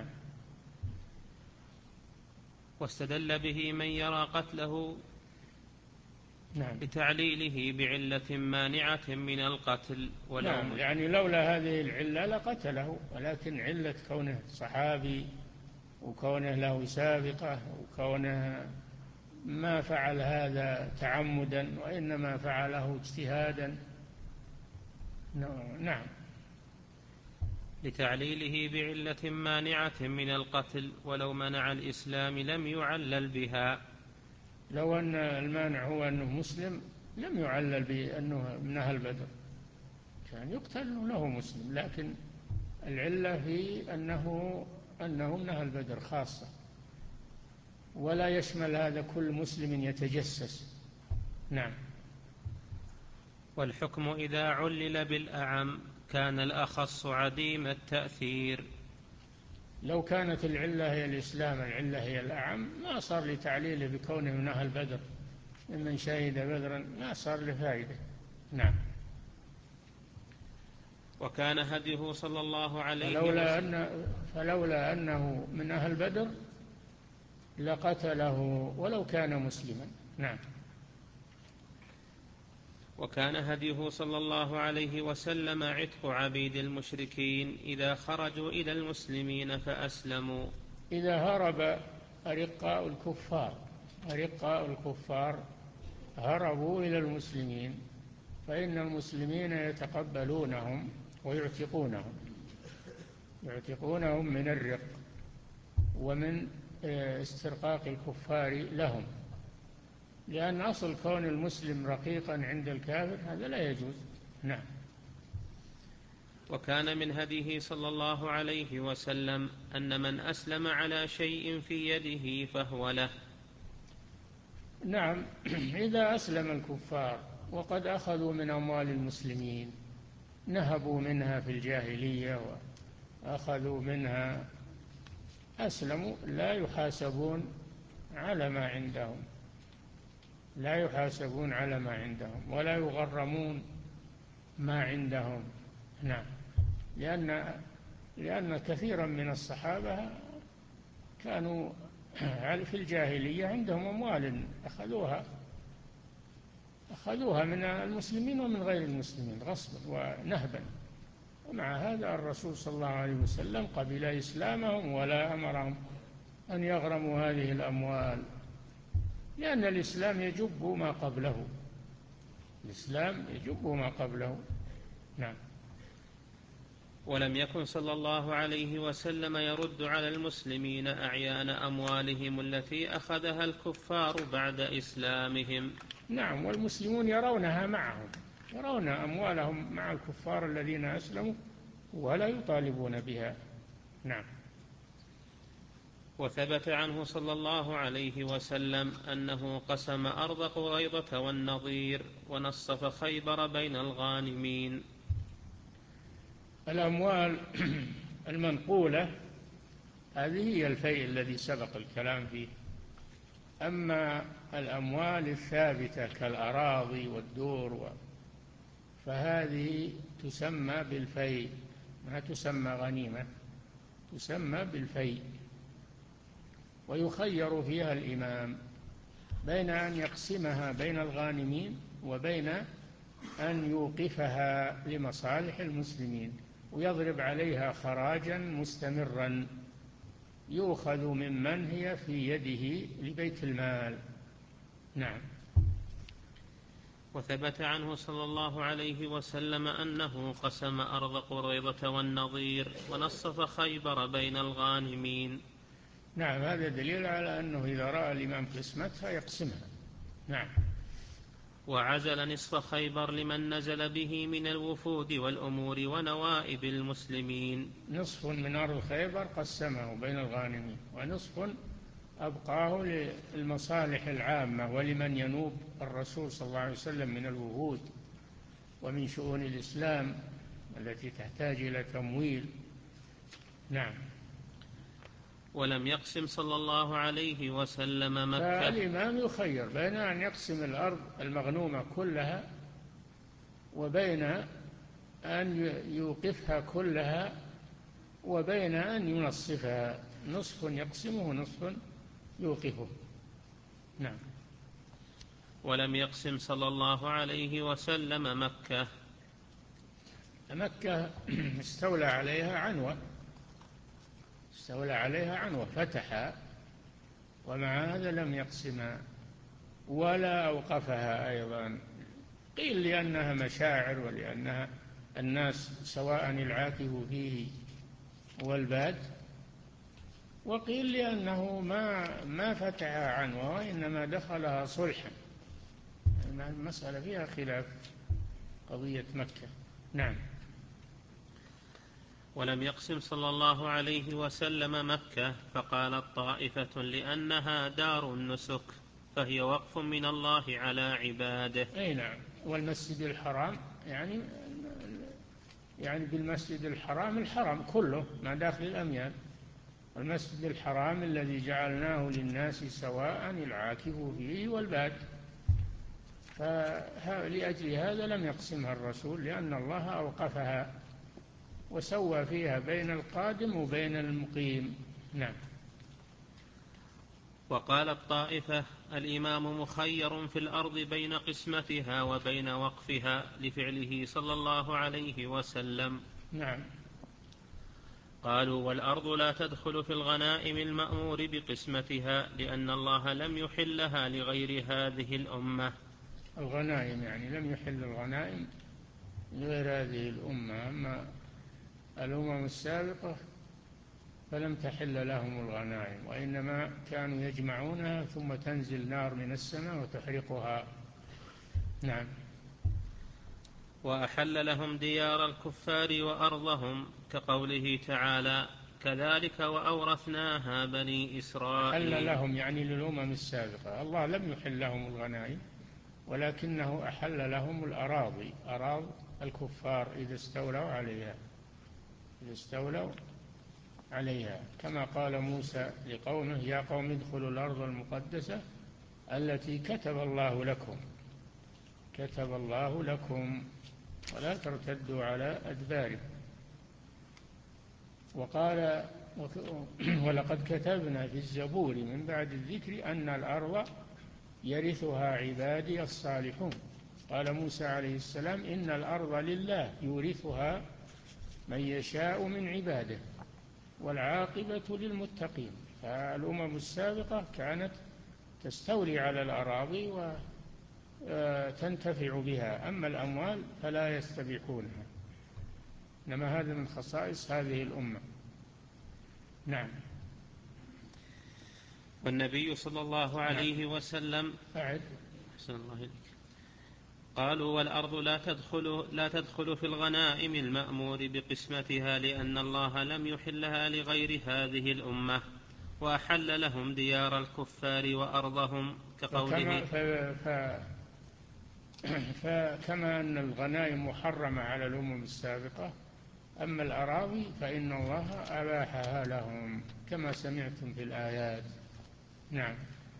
واستدل به من يرى قتله نعم. بتعليله بعلة مانعة من القتل، ولو نعم، يعني لولا هذه العلة لقتله، ولكن علة كونه صحابي وكونه له سابقة وكونه ما فعل هذا تعمدا وإنما فعله اجتهادا، نعم. لتعليله بعلة مانعة من القتل، ولو منع الإسلام لم يعلل بها. لو أن المانع هو أنه مسلم لم يعلل بأنه من أهل بدر، كان يقتل له مسلم، لكن العلة في أنه أنه من أهل بدر خاصة، ولا يشمل هذا كل مسلم يتجسس، نعم. والحكم إذا علل بالأعم كان الأخص عديم التأثير. لو كانت العلة هي الإسلام، العلة هي الأعم، ما صار لتعليله بكونه من أهل بدر ممن شهد بدرا، ما صار لفائدة. نعم. وكان هديه صلى الله عليه فلولا وسلم أن فلولا أنه من أهل بدر لقتله ولو كان مسلما. نعم. وكان هديه صلى الله عليه وسلم عتق عبيد المشركين إذا خرجوا إلى المسلمين فأسلموا. إذا هرب أرقاء الكفار أرقاء الكفار هربوا إلى المسلمين فإن المسلمين يتقبلونهم ويعتقونهم يعتقونهم من الرق ومن استرقاق الكفار لهم، لأن أصل كون المسلم رقيقا عند الكافر هذا لا يجوز. نعم. وكان من هديه صلى الله عليه وسلم أن من أسلم على شيء في يده فهو له. نعم. إذا أسلم الكفار وقد أخذوا من أموال المسلمين، نهبوا منها في الجاهلية وأخذوا منها، أسلموا، لا يحاسبون على ما عندهم لا يحاسبون على ما عندهم ولا يغرمون ما عندهم. نعم. لأن لأن كثيرا من الصحابة كانوا في الجاهلية عندهم أموال أخذوها أخذوها من المسلمين ومن غير المسلمين غصبا ونهبا، ومع هذا الرسول صلى الله عليه وسلم قبل إسلامهم ولا أمرهم أن يغرموا هذه الأموال، لأن الإسلام يجب ما قبله الإسلام يجب ما قبله. نعم. ولم يكن صلى الله عليه وسلم يرد على المسلمين أعيان أموالهم التي أخذها الكفار بعد إسلامهم. نعم. والمسلمون يرونها معهم، يرون أموالهم مع الكفار الذين أسلموا ولا يطالبون بها. نعم. وثبت عنه صلى الله عليه وسلم أنه قسم أرض قريظة والنضير ونصف خيبر بين الغانمين. الأموال المنقولة هذه هي الفيء الذي سبق الكلام فيه. أما الأموال الثابتة كالأراضي والدور فهذه تسمى بالفيء، ما تسمى غنيمة، تسمى بالفيء. ويخير فيها الإمام بين أن يقسمها بين الغانمين وبين أن يوقفها لمصالح المسلمين ويضرب عليها خراجا مستمرا يؤخذ ممن هي في يده لبيت المال. نعم. وثبت عنه صلى الله عليه وسلم أنه قسم أرض قريظة والنضير ونصف خيبر بين الغانمين. نعم. هذا دليل على أنه إذا رأى الإمام قسمتها يقسمها. نعم. وعزل نصف خيبر لمن نزل به من الوفود والأمور ونوائب المسلمين. نصف من أرض خيبر قسمه بين الغانمين، ونصف أبقاه للمصالح العامة ولمن ينوب الرسول صلى الله عليه وسلم من الوفود ومن شؤون الإسلام التي تحتاج إلى تمويل. نعم. ولم يقسم صلى الله عليه وسلم مكة. فالإمام يخير بين أن يقسم الأرض المغنومة كلها وبين أن يوقفها كلها وبين أن ينصفها، نصف يقسمه ونصف يوقفه. نعم. ولم يقسم صلى الله عليه وسلم مكة. مكة استولى عليها عنوة استولى عليها عنوة فتحها، ومع هذا لم يقسمها ولا أوقفها أيضا. قيل لأنها مشاعر ولأنها الناس سواء العاكف فيه والباد، وقيل لأنه ما ما فتحها عنوة وإنما دخلها صلحا. المسألة فيها خلاف قضية مكة. نعم. ولم يقسم صلى الله عليه وسلم مكة فقالت طائفة لأنها دار النسك فهي وقف من الله على عباده. أي نعم. والمسجد الحرام يعني يعني بالمسجد الحرام الحرم كله ما داخل الأميال، المسجد الحرام الذي جعلناه للناس سواء العاكف فيه والباد. فلأجل هذا لم يقسمها الرسول، لأن الله أوقفها وسوى فيها بين القادم وبين المقيم. نعم. وقال الطائفة: الإمام مخير في الأرض بين قسمتها وبين وقفها لفعله صلى الله عليه وسلم. نعم. قالوا: والأرض لا تدخل في الغنائم المأمور بقسمتها لأن الله لم يحلها لغير هذه الأمة. الغنائم يعني لم يحل الغنائم لغير هذه الأمة، أما الأمم السابقة فلم تحل لهم الغنائم، وإنما كانوا يجمعونها ثم تنزل نار من السماء وتحرقها. نعم. وأحل لهم ديار الكفار وأرضهم كقوله تعالى: كذلك وأورثناها بني إسرائيل. أحل لهم يعني للأمم السابقة، الله لم يحل لهم الغنائم ولكنه أحل لهم الأراضي، أراضي الكفار إذا استولوا عليها، إذا استولوا عليها، كما قال موسى لقومه: يا قوم ادخلوا الأرض المقدسة التي كتب الله لكم، كتب الله لكم ولا ترتدوا على أدباركم. وقال: ولقد كتبنا في الزبور من بعد الذكر أن الأرض يرثها عبادي الصالحون. قال موسى عليه السلام: إن الأرض لله يورثها من يشاء من عباده والعاقبة للمتقين. فالأمم السابقة كانت تستولي على الأراضي وتنتفع بها، أما الأموال فلا يستبيحونها، إنما هذا من خصائص هذه الأمة. نعم. والنبي صلى الله عليه وسلم أعد. أحسن الله إليك. قالوا: والأرض لا تدخل, لا تدخل في الغنائم المأمور بقسمتها لأن الله لم يحلها لغير هذه الأمة، وأحل لهم ديار الكفار وأرضهم كقوله. فكما, ف... فكما أن الغنائم محرمة على الأمم السابقة، أما الأراضي فإن الله أباحها لهم كما سمعتم في الآيات. نعم.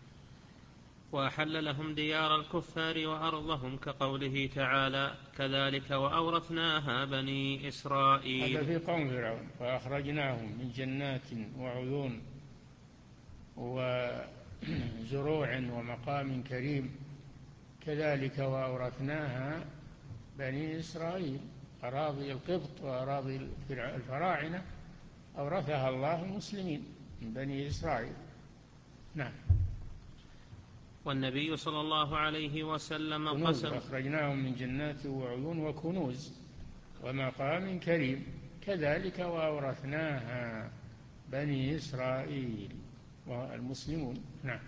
وأحل لهم ديار الكفار وأرضهم كقوله تعالى: كذلك وأورثناها بني إسرائيل. هذا في قوم فرعون: فأخرجناهم من جنات وعيون وزروع ومقام كريم كذلك وأورثناها بني إسرائيل. أراضي القبط وأراضي الفراعنة أورثها الله المسلمين من بني إسرائيل. نعم. والنبي صلى الله عليه وسلم قسم: أخرجناهم من جنات وعيون وكنوز ومقام كريم كذلك وأورثناها بني إسرائيل والمسلمون. نعم.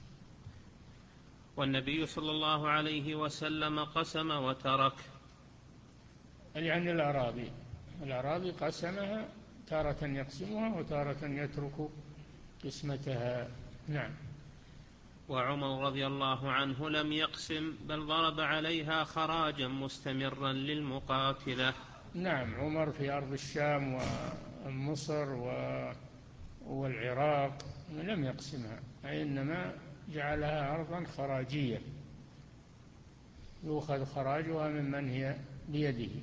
والنبي صلى الله عليه وسلم قسم وترك، يعني الأراضي الأراضي قسمها، تارة يقسمها وتارة يترك قسمتها. نعم. وعمر رضي الله عنه لم يقسم بل ضرب عليها خراجا مستمرا للمقاتلة. نعم. عمر في أرض الشام ومصر والعراق لم يقسمها، إنما جعلها أرضا خراجية يؤخذ خراجها ممن هي بيده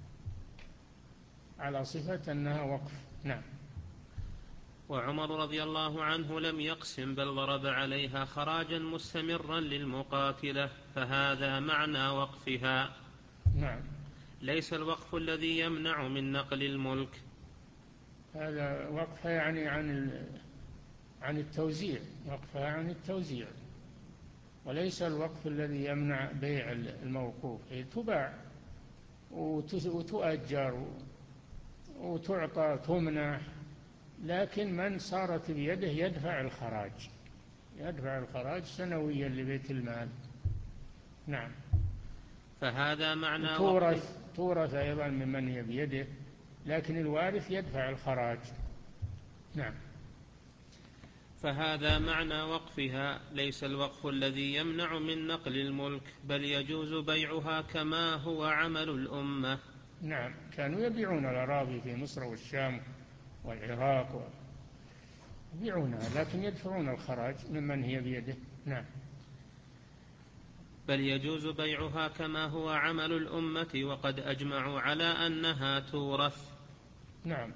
على صفة أنها وقف. نعم. وعمر رضي الله عنه لم يقسم بل ضرب عليها خراجا مستمرا للمقاتلة، فهذا معنى وقفها. نعم. ليس الوقف الذي يمنع من نقل الملك، هذا وقفها يعني عن عن التوزيع، وقفها عن التوزيع، وليس الوقف الذي يمنع بيع الموقوف. هي تباع وتؤجر وتعطى تمنح، لكن من صارت بيده يدفع الخراج، يدفع الخراج سنويا لبيت المال. نعم. فهذا معنى تورث تورث أيضا ممن هي بيده، لكن الوارث يدفع الخراج. نعم. فهذا معنى وقفها، ليس الوقف الذي يمنع من نقل الملك، بل يجوز بيعها كما هو عمل الأمة. نعم. كانوا يبيعون الأراضي في مصر والشام والعراق يبيعونها لكن يدفعون الخراج ممن هي بيده. نعم. بل يجوز بيعها كما هو عمل الأمة وقد أجمعوا على أنها تورث. نعم.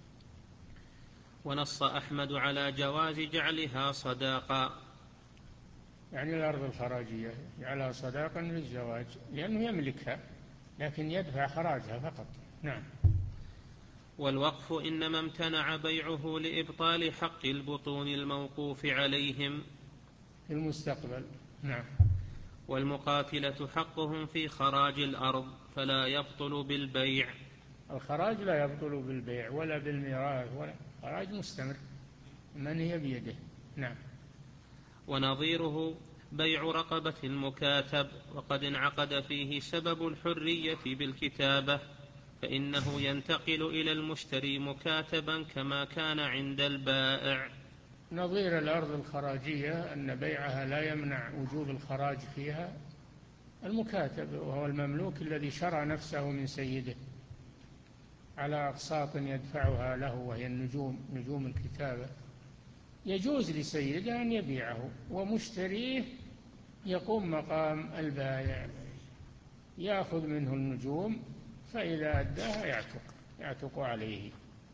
ونص أحمد على جواز جعلها صداقا، يعني الأرض الخراجية جعلها صداقا للزواج لأنه يملكها لكن يدفع خراجها فقط. نعم. والوقف إنما امتنع بيعه لإبطال حق البطون الموقوف عليهم في المستقبل. نعم. والمقاتلة حقهم في خراج الأرض فلا يبطل بالبيع. الخراج لا يبطل بالبيع ولا بالميراث، ولا خراج مستمر من هي بيده. نعم. ونظيره بيع رقبة المكاتب وقد انعقد فيه سبب الحرية بالكتابة، فإنه ينتقل إلى المشتري مكاتبا كما كان عند البائع. نظير الأرض الخراجية أن بيعها لا يمنع وجوب الخراج فيها المكاتب، وهو المملوك الذي شرى نفسه من سيده على أقساط يدفعها له وهي النجوم، نجوم الكتابة. يجوز لسيده أن يبيعه ومشتريه يقوم مقام البائع، يأخذ منه النجوم فإذا أداها يعتق يعتق عليه.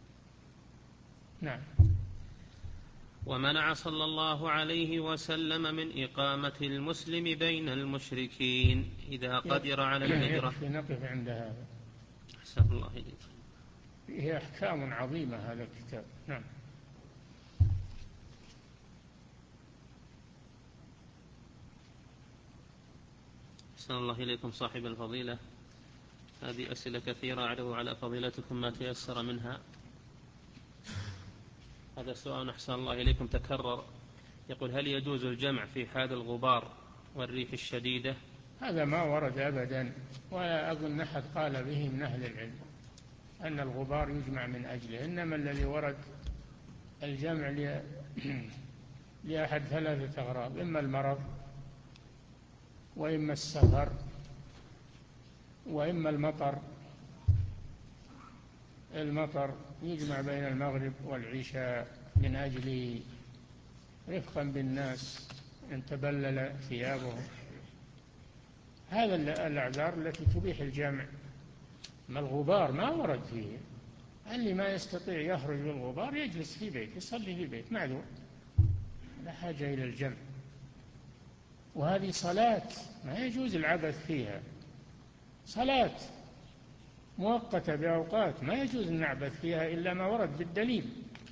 نعم. ومنع صلى الله عليه وسلم من إقامة المسلم بين المشركين إذا قدر على الهجرة. نقف عند هذا. أحسن الله إليك. فيه أحكام عظيمة هذا الكتاب. نعم. أحسن الله إليكم صاحب الفضيلة. هذه أسئلة كثيرة أعرض على فضيلتكم ما تيسر منها. هذا سؤال أحسن الله إليكم تكرر، يقول: هل يجوز الجمع في حال الغبار والريح الشديدة؟ هذا ما ورد أبدا، ولا أظن أحد قال به من أهل العلم أن الغبار يجمع من أجله، إنما الذي ورد الجمع لأحد ثلاثة أغراض: إما المرض، وإما السفر، وإما المطر. المطر يجمع بين المغرب والعشاء من أجل رفقا بالناس أن تبلل ثيابهم. هذا الأعذار التي تبيح الجمع. ما الغبار ما ورد فيه. اللي ما يستطيع يخرج بالغبار يجلس في بيت يصلي في بيت معذور، لا حاجة إلى الجمع. وهذه صلاة ما يجوز العبث فيها، صلاة مؤقتة بأوقات ما يجوز النعبث فيها إلا ما ورد بالدليل.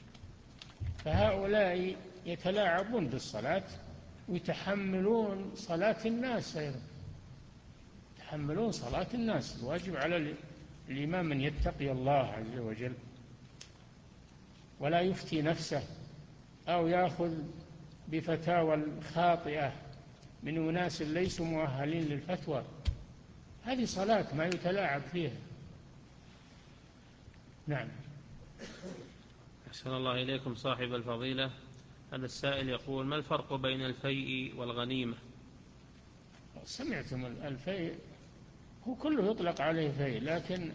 فهؤلاء يتلاعبون بالصلاة ويتحملون صلاة الناس أيضا، يتحملون صلاة الناس. الواجب على الإمام أن يتقي الله عز وجل ولا يفتي نفسه أو يأخذ بفتاوى خاطئة من أناس ليسوا مؤهلين للفتوى. هذه صلاة ما يتلاعب فيها. نعم. أحسن الله إليكم صاحب الفضيلة. هذا السائل يقول: ما الفرق بين الفيء والغنيمة؟ سمعتم الفيء هو كله يطلق عليه فيء، لكن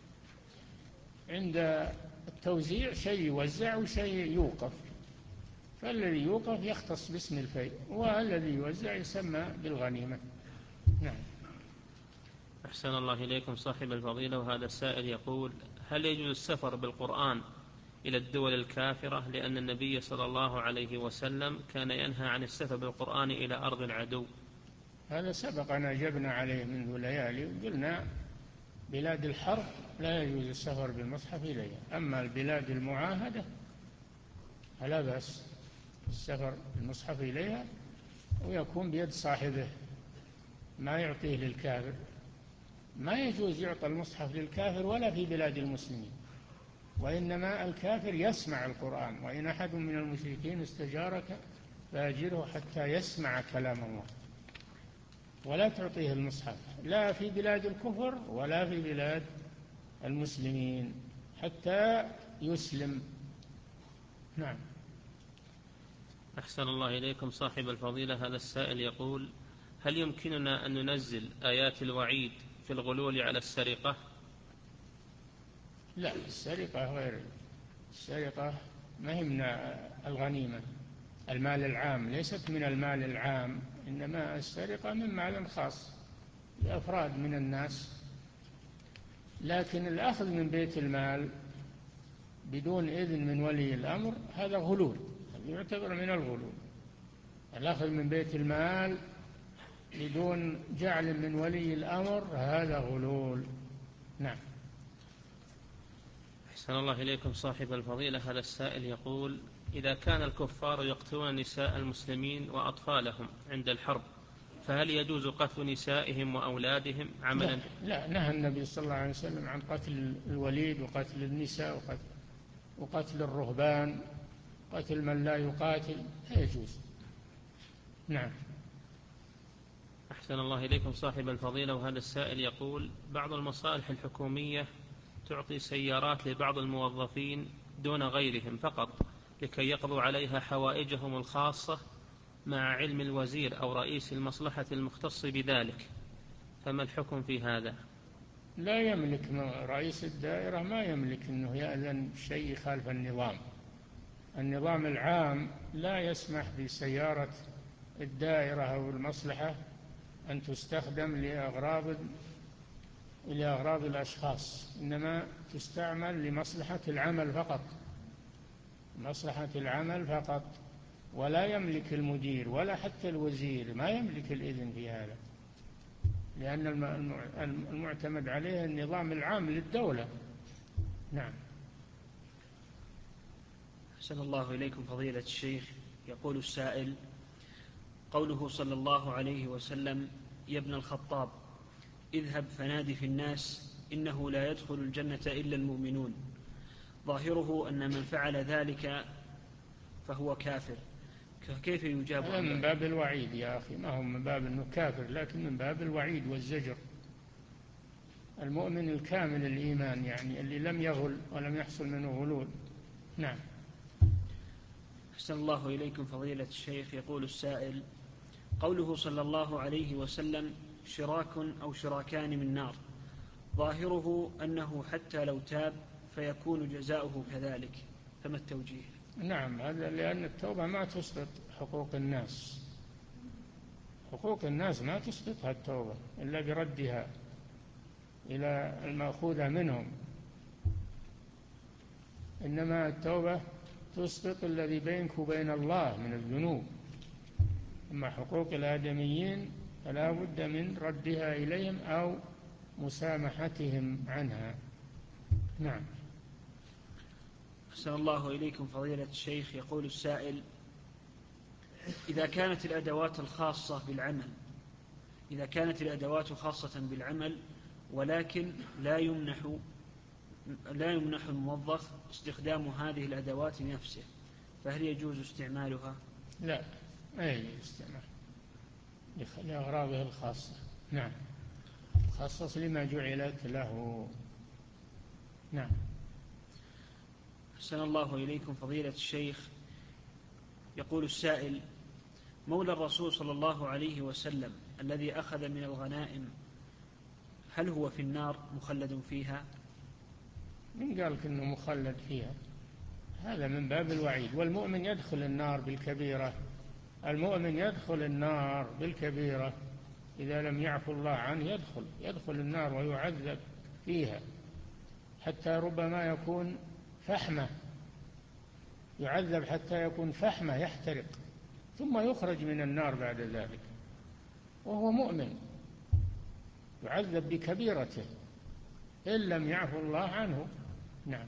عند التوزيع شيء يوزع وشيء يوقف، فالذي يوقف يختص باسم الفيء والذي يوزع يسمى بالغنيمة. نعم. أحسن الله إليكم صاحب الفضيلة. وهذا السائل يقول: هل يجوز السفر بالقرآن إلى الدول الكافرة؟ لأن النبي صلى الله عليه وسلم كان ينهى عن السفر بالقرآن إلى أرض العدو. هذا سبق أن أجبنا عليه منذ ليالي وقلنا بلاد الحرب لا يجوز السفر بالمصحف إليها، أما البلاد المعاهدة فلا بأس السفر بالمصحف إليها، ويكون بيد صاحبه ما يعطيه للكافر. ما يجوز يعطى المصحف للكافر ولا في بلاد المسلمين، وإنما الكافر يسمع القرآن. وإن أحد من المشركين استجارك فأجره حتى يسمع كلام الله، ولا تعطيه المصحف لا في بلاد الكفر ولا في بلاد المسلمين حتى يسلم. نعم. أحسن الله إليكم صاحب الفضيلة. هذا السائل يقول: هل يمكننا أن ننزل آيات الوعيد في الغلول على السرقة؟ لا، السرقة غير السرقة ما هي من الغنيمة، المال العام، ليست من المال العام، إنما السرقة من مال خاص لأفراد من الناس. لكن الأخذ من بيت المال بدون إذن من ولي الأمر هذا غلول، يعتبر من الغلول. الأخذ من بيت المال بدون جعل من ولي الأمر هذا غلول. نعم. أحسن الله إليكم صاحب الفضيلة. هذا السائل يقول: إذا كان الكفار يقتلون نساء المسلمين وأطفالهم عند الحرب، فهل يجوز قتل نسائهم وأولادهم عملا؟ لا, لا، نهى النبي صلى الله عليه وسلم عن قتل الوليد وقتل النساء وقتل, وقتل الرهبان، قتل من لا يقاتل لا يجوز. نعم. أحسن الله إليكم صاحب الفضيلة. وهذا السائل يقول: بعض المصالح الحكومية تعطي سيارات لبعض الموظفين دون غيرهم فقط لكي يقضوا عليها حوائجهم الخاصة مع علم الوزير أو رئيس المصلحة المختص بذلك، فما الحكم في هذا؟ لا يملك رئيس الدائرة، ما يملك أنه يأذن شيء خالف النظام. النظام العام لا يسمح بسيارة الدائرة أو المصلحة أن تستخدم لأغراض لأغراض الأشخاص، إنما تستعمل لمصلحة العمل فقط، مصلحة العمل فقط. ولا يملك المدير ولا حتى الوزير ما يملك الإذن في هذا، لأن المعتمد عليه النظام العام للدولة. نعم. أحسن الله إليكم فضيلة الشيخ. يقول السائل: قوله صلى الله عليه وسلم: يا ابن الخطاب اذهب فنادي في الناس إنه لا يدخل الجنة إلا المؤمنون، ظاهره أن من فعل ذلك فهو كافر، كيف يجاب؟ هذا من باب الوعيد يا أخي، ما هو من باب أنه كافر، لكن من باب الوعيد والزجر. المؤمن الكامل الإيمان يعني اللي لم يغل ولم يحصل منه غلول. نعم. أحسن الله إليكم فضيلة الشيخ. يقول السائل: قوله صلى الله عليه وسلم: شراك أو شراكان من نار، ظاهره أنه حتى لو تاب فيكون جزاؤه كذلك، فما التوجيه؟ نعم، هذا لأن التوبة ما تسقط حقوق الناس، حقوق الناس ما تسقطها التوبة إلا بردها إلى المأخوذة منهم، إنما التوبة تسقط الذي بينك وبين الله من الذنوب. أما حقوق الآدميين فلا بد من ردها إليهم أو مسامحتهم عنها. نعم. أحسن الله إليكم فضيلة الشيخ. يقول السائل: إذا كانت الأدوات الخاصة بالعمل إذا كانت الأدوات خاصة بالعمل ولكن لا يمنح لا يمنح الموظف استخدام هذه الأدوات نفسه، فهل يجوز استعمالها؟ لا، ما يجوز استعمال لأغراضه الخاصة. نعم، خصص لما جعلت له. نعم. أحسن الله إليكم فضيلة الشيخ. يقول السائل: مولى الرسول صلى الله عليه وسلم الذي أخذ من الغنائم هل هو في النار مخلد فيها؟ من قال إنه مخلد فيها؟ هذا من باب الوعيد. والمؤمن يدخل النار بالكبيرة، المؤمن يدخل النار بالكبيرة إذا لم يعفو الله عنه، يدخل يدخل النار ويعذب فيها، حتى ربما يكون فحمة، يعذب حتى يكون فحمة يحترق، ثم يخرج من النار بعد ذلك وهو مؤمن، يعذب بكبيرته إن لم يعفو الله عنه. نعم.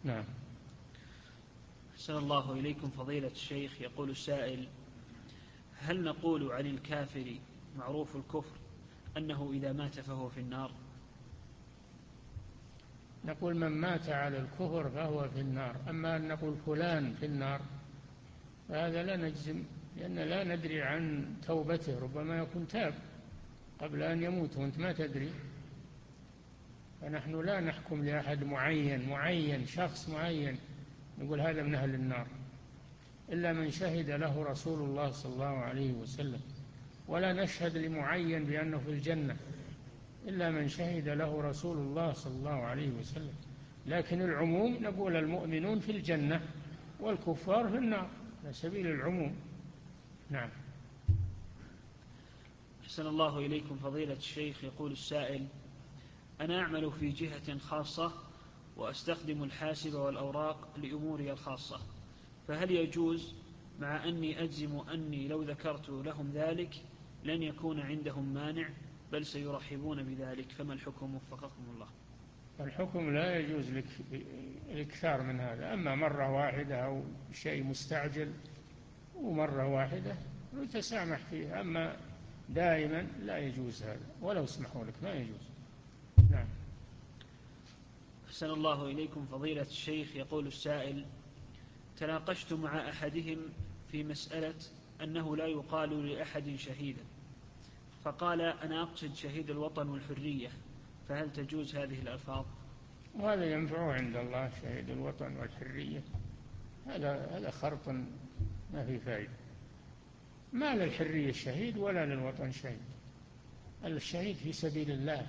نعم. أحسن الله إليكم فضيلة الشيخ. يقول السائل: هل نقول عن الكافر معروف الكفر أنه إذا مات فهو في النار؟ نقول من مات على الكفر فهو في النار، أما أن نقول فلان في النار فهذا لا نجزم، لأن لا ندري عن توبته، ربما يكون تاب قبل أن يموت وأنت ما تدري، فنحن لا نحكم لأحد معين معين شخص معين نقول هذا من أهل النار، إلا من شهد له رسول الله صلى الله عليه وسلم، ولا نشهد لمعين بأنه في الجنة إلا من شهد له رسول الله صلى الله عليه وسلم، لكن العموم نقول المؤمنون في الجنة والكفار في النار على سبيل العموم. نعم. أحسن الله إليكم فضيلة الشيخ. يقول السائل: أنا أعمل في جهة خاصة وأستخدم الحاسب والأوراق لأموري الخاصة، فهل يجوز مع أني أجزم أني لو ذكرت لهم ذلك لن يكون عندهم مانع بل سيرحبون بذلك، فما الحكم وفقكم الله؟ الحكم لا يجوز لك الإكثار من هذا، أما مرة واحدة أو شيء مستعجل ومرة واحدة وتسامح فيه، أما دائما لا يجوز هذا، ولو اسمحوا لك ما يجوز. نعم. أحسن الله إليكم فضيلة الشيخ. يقول السائل: تناقشت مع أحدهم في مسألة أنه لا يقال لأحد شهيدا، فقال: أنا أقصد شهيد الوطن والحرية، فهل تجوز هذه الألفاظ؟ وهذا ينفعه عند الله، شهيد الوطن والحرية، هذا هذا خرط ما في فائدة، ما للحرية الشهيد ولا للوطن شهيد، الشهيد في سبيل الله،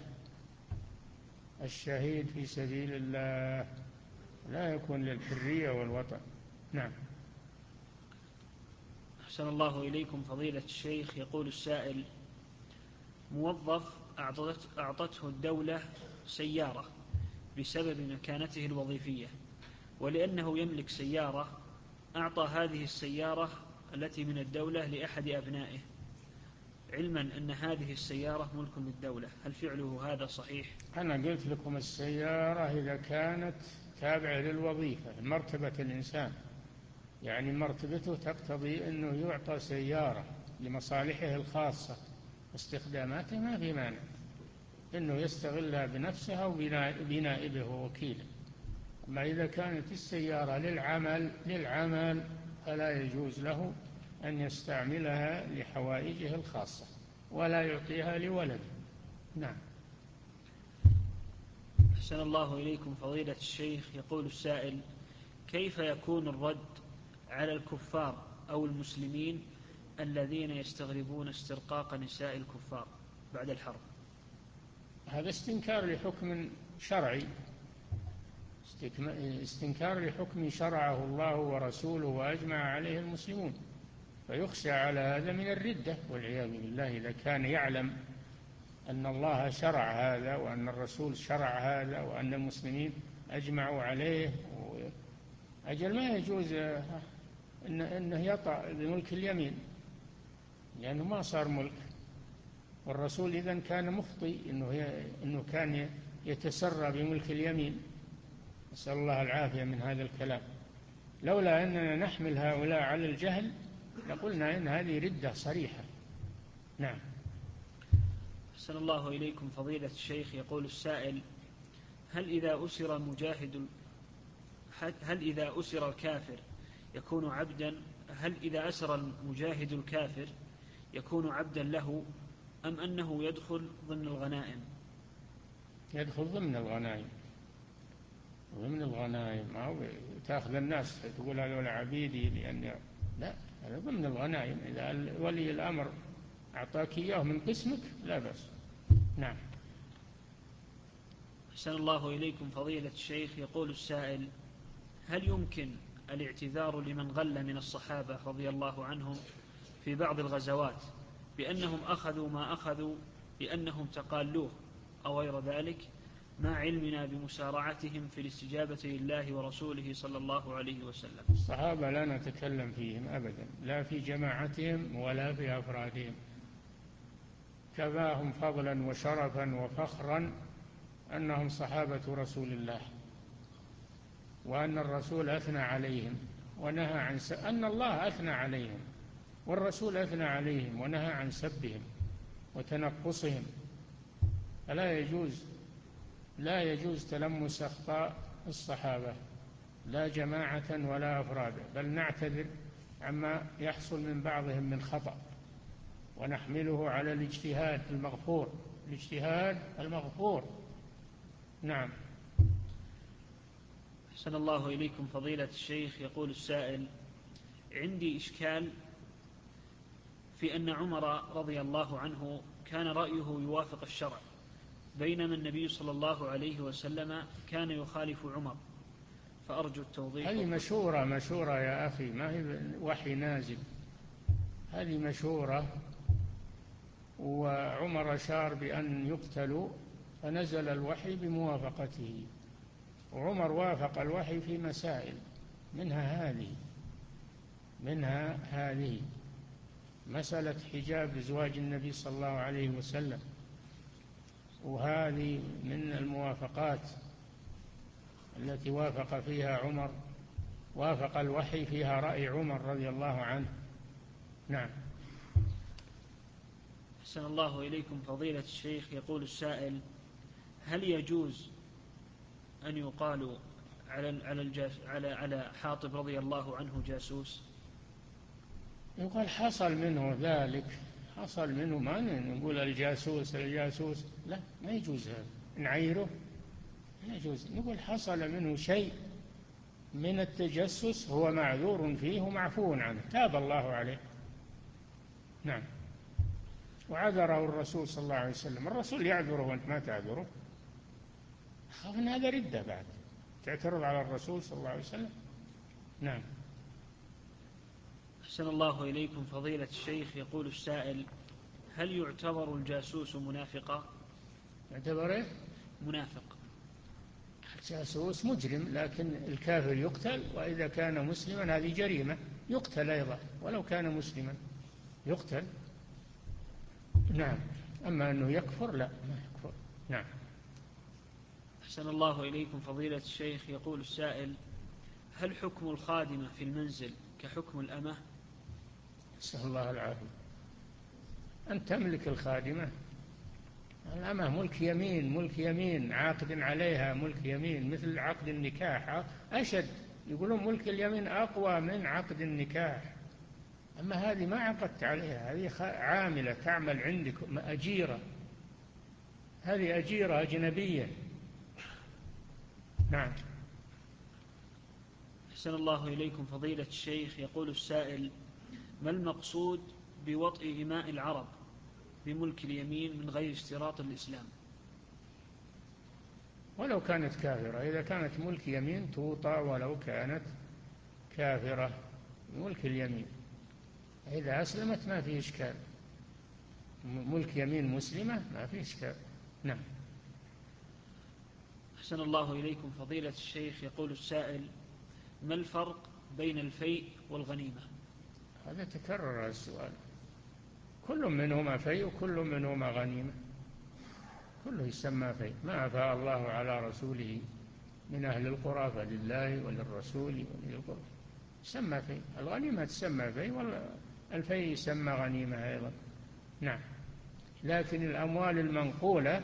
الشهيد في سبيل الله لا يكون للحرية والوطن. نعم. أحسن الله إليكم فضيلة الشيخ. يقول السائل: موظف أعطته الدولة سيارة بسبب مكانته الوظيفية، ولأنه يملك سيارة أعطى هذه السيارة التي من الدولة لأحد أبنائه، علما أن هذه السيارة ملك للدولة، هل فعله هذا صحيح؟ أنا قلت لكم السيارة إذا كانت تابعة للوظيفة، مرتبة الإنسان يعني مرتبته تقتضي أنه يعطى سيارة لمصالحه الخاصة واستخداماته، ما في مانع أنه يستغلها بنفسه أو بنائبه ووكيله. أما إذا كانت السيارة للعمل للعمل فلا يجوز له أن يستعملها لحوائجه الخاصة ولا يعطيها لولده. نعم. أحسن الله إليكم فضيلة الشيخ. يقول السائل: كيف يكون الرد على الكفار أو المسلمين الذين يستغربون استرقاق نساء الكفار بعد الحرب؟ هذا استنكار لحكم شرعي، استنكار لحكم شرعه الله ورسوله وأجمع عليه المسلمون، فيخشى على هذا من الردة والعياذ بالله، إذا كان يعلم أن الله شرع هذا وأن الرسول شرع هذا وأن المسلمين أجمعوا عليه، أجل ما يجوز أنه يطأ بملك اليمين لأنه ما صار ملك، والرسول إذن كان مخطئ أنه كان يتسرى بملك اليمين، نسأل الله العافية من هذا الكلام. لولا أننا نحمل هؤلاء على الجهل لقلنا إن هذه ردة صريحة. نعم. أحسن الله إليكم فضيلة الشيخ. يقول السائل: هل إذا أسر مجاهد هل إذا أسر الكافر يكون عبدا هل إذا أسر المجاهد الكافر يكون عبدا له، أم أنه يدخل ضمن الغنائم؟ يدخل ضمن الغنائم، ضمن الغنائم، ما هو تأخذ الناس تقول هذول عبيدي لأن لا، هذا ضمن الغنائم، إذا ولي الأمر أعطاك إياه من قسمك لا بأس. نعم. أحسن الله إليكم فضيلة الشيخ. يقول السائل: هل يمكن الاعتذار لمن غل من الصحابة رضي الله عنهم في بعض الغزوات بأنهم أخذوا ما أخذوا لأنهم تقالوه أو غير ذلك، مع علمنا بمسارعتهم في الاستجابة لله ورسوله صلى الله عليه وسلم؟ الصحابة لا نتكلم فيهم أبدا، لا في جماعتهم ولا في أفرادهم، كفاهم فضلا وشرفا وفخرا أنهم صحابة رسول الله، وأن الرسول أثنى عليهم ونهى عن س... أن الله أثنى عليهم والرسول أثنى عليهم ونهى عن سبهم وتنقصهم. فلا يجوز لا يجوز تلمس أخطاء الصحابة لا جماعة ولا أفرادا، بل نعتذر عما يحصل من بعضهم من خطأ ونحمله على الاجتهاد المغفور الاجتهاد المغفور. نعم. أحسن الله إليكم فضيلة الشيخ. يقول السائل: عندي إشكال في أن عمر رضي الله عنه كان رأيه يوافق الشرع، بينما النبي صلى الله عليه وسلم كان يخالف عمر، فأرجو التوضيح. هذه مشورة مشورة يا أخي، ما هي وحي نازل، هذه مشورة. وعمر أشار بأن يقتلوا فنزل الوحي بموافقته، وعمر وافق الوحي في مسائل منها هذه منها هذه مسألة حجاب زواج النبي صلى الله عليه وسلم، وهذه من الموافقات التي وافق فيها عمر، وافق الوحي فيها رأي عمر رضي الله عنه. نعم. أحسن الله إليكم فضيلة الشيخ. يقول السائل: هل يجوز أن يقال على على الجاس على على حاطب رضي الله عنه جاسوس؟ يقال حصل منه ذلك، حصل منه، ما نقول الجاسوس الجاسوس، لا، ما يجوز هذا، نعيره، لا يجوز. نقول حصل منه شيء من التجسس هو معذور فيه ومعفو عنه، تاب الله عليه. نعم. وعذره الرسول صلى الله عليه وسلم، الرسول يعذره وأنت ما تعذره، خاف أن هذا ردة بعد تعترض على الرسول صلى الله عليه وسلم. نعم. أحسن الله إليكم فضيلة الشيخ. يقول السائل: هل يعتبر الجاسوس منافقا؟ يعتبر إيه؟ منافق. الجاسوس مجرم، لكن الكافر يقتل، وإذا كان مسلما هذه جريمة يقتل أيضا ولو كان مسلما يقتل. نعم. أما أنه يكفر لا، ما يكفر. نعم. أحسن الله إليكم فضيلة الشيخ. يقول السائل: هل حكم الخادمة في المنزل كحكم الأمة؟ نسأل الله العافية. أن تملك الخادمة، الأمة ملك يمين، ملك يمين عاقد عليها، ملك يمين مثل عقد النكاح، أشد، يقولون ملك اليمين أقوى من عقد النكاح. أما هذه ما عقدت عليها، هذه عاملة تعمل عندك أجيرة، هذه أجيرة أجنبية. نعم. أحسن الله إليكم فضيلة الشيخ. يقول السائل: ما المقصود بوطئ إماء العرب بملك اليمين من غير اشتراط الإسلام؟ ولو كانت كافرة، إذا كانت ملك يمين توطى ولو كانت كافرة، ملك اليمين إذا أسلمت ما في إشكال، ملك يمين مسلمة ما في إشكال. نعم. أحسن الله إليكم فضيلة الشيخ. يقول السائل: ما الفرق بين الفيء والغنيمة؟ هذا تكرر السؤال، كل منهما فيء وكل منهما غنيمة، كله يسمى فيء، ما أفاء الله على رسوله من أهل القرى فلله وللرسول ولذي القربى يسمى فيء، الغنيمة تسمى فيء والفيء يسمى غنيمة أيضا. نعم. لكن الأموال المنقولة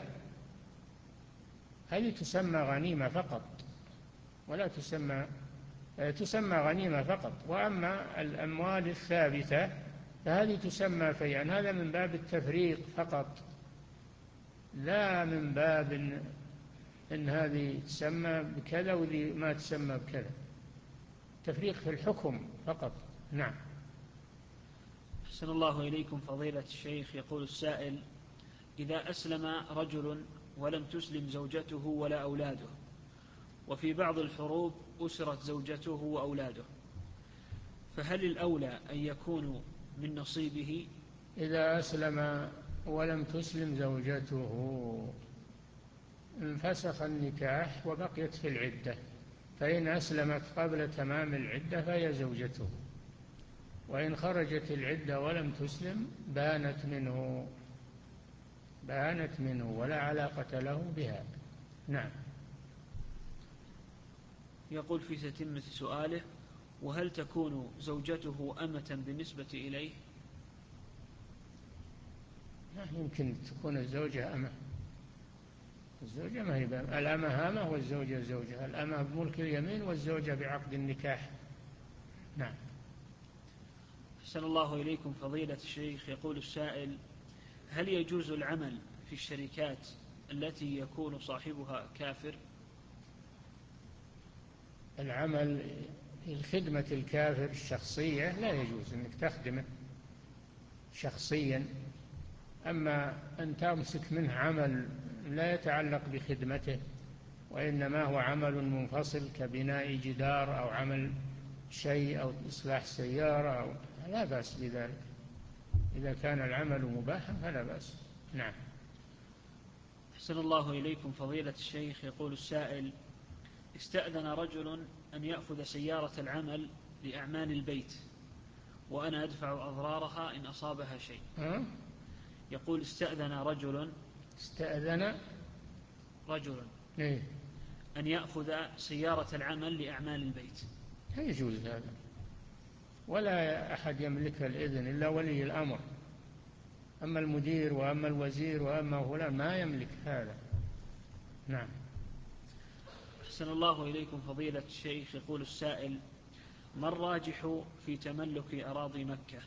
هذه تسمى غنيمة فقط، ولا تسمى تسمى غنيمة فقط. وأما الأموال الثابتة فهذه تسمى فيئا، هذا من باب التفريق فقط، لا من باب إن, إن هذه تسمى بكذا وذي ما تسمى بكذا، تفريق في الحكم فقط. نعم. أحسن الله إليكم فضيلة الشيخ. يقول السائل: إذا أسلم رجل ولم تسلم زوجته ولا أولاده، وفي بعض الحروب أسرت زوجته وأولاده، فهل الأولى أن يكونوا من نصيبه؟ إذا أسلم ولم تسلم زوجته انفسخ النكاح وبقيت في العدة، فإن أسلمت قبل تمام العدة فهي زوجته، وإن خرجت العدة ولم تسلم بانت منه بانت منه ولا علاقة له بها. نعم. يقول في تتمة سؤاله: وهل تكون زوجته أمة بالنسبة إليه؟ لا يمكن تكون الزوجة أمة. الزوجة ما هي الأمة أمة والزوجة زوجة. الأمة بملك اليمين والزوجة بعقد النكاح. نعم. أحسن الله إليكم فضيلة الشيخ. يقول السائل: هل يجوز العمل في الشركات التي يكون صاحبها كافر؟ العمل في خدمة الكافر الشخصية لا يجوز أنك تخدمه شخصيا. أما أن تمسك منه عمل لا يتعلق بخدمته وإنما هو عمل منفصل كبناء جدار أو عمل شيء أو إصلاح سيارة أو لا بأس بذلك. إذا كان العمل مباحا فلا بأس. نعم. أحسن الله إليكم فضيلة الشيخ. يقول السائل: استأذن رجل أن يأخذ سيارة العمل لأعمال البيت وأنا أدفع أضرارها إن أصابها شيء. أه؟ يقول: استأذن رجل استأذن رجل إيه؟ أن يأخذ سيارة العمل لأعمال البيت. لا يجوز هذا، ولا أحد يملك الإذن إلا ولي الأمر. أما المدير وأما الوزير وأما فلان ما يملك هذا. نعم. أحسن الله إليكم فضيلة الشيخ. يقول السائل: ما الراجح في تملك أراضي مكة؟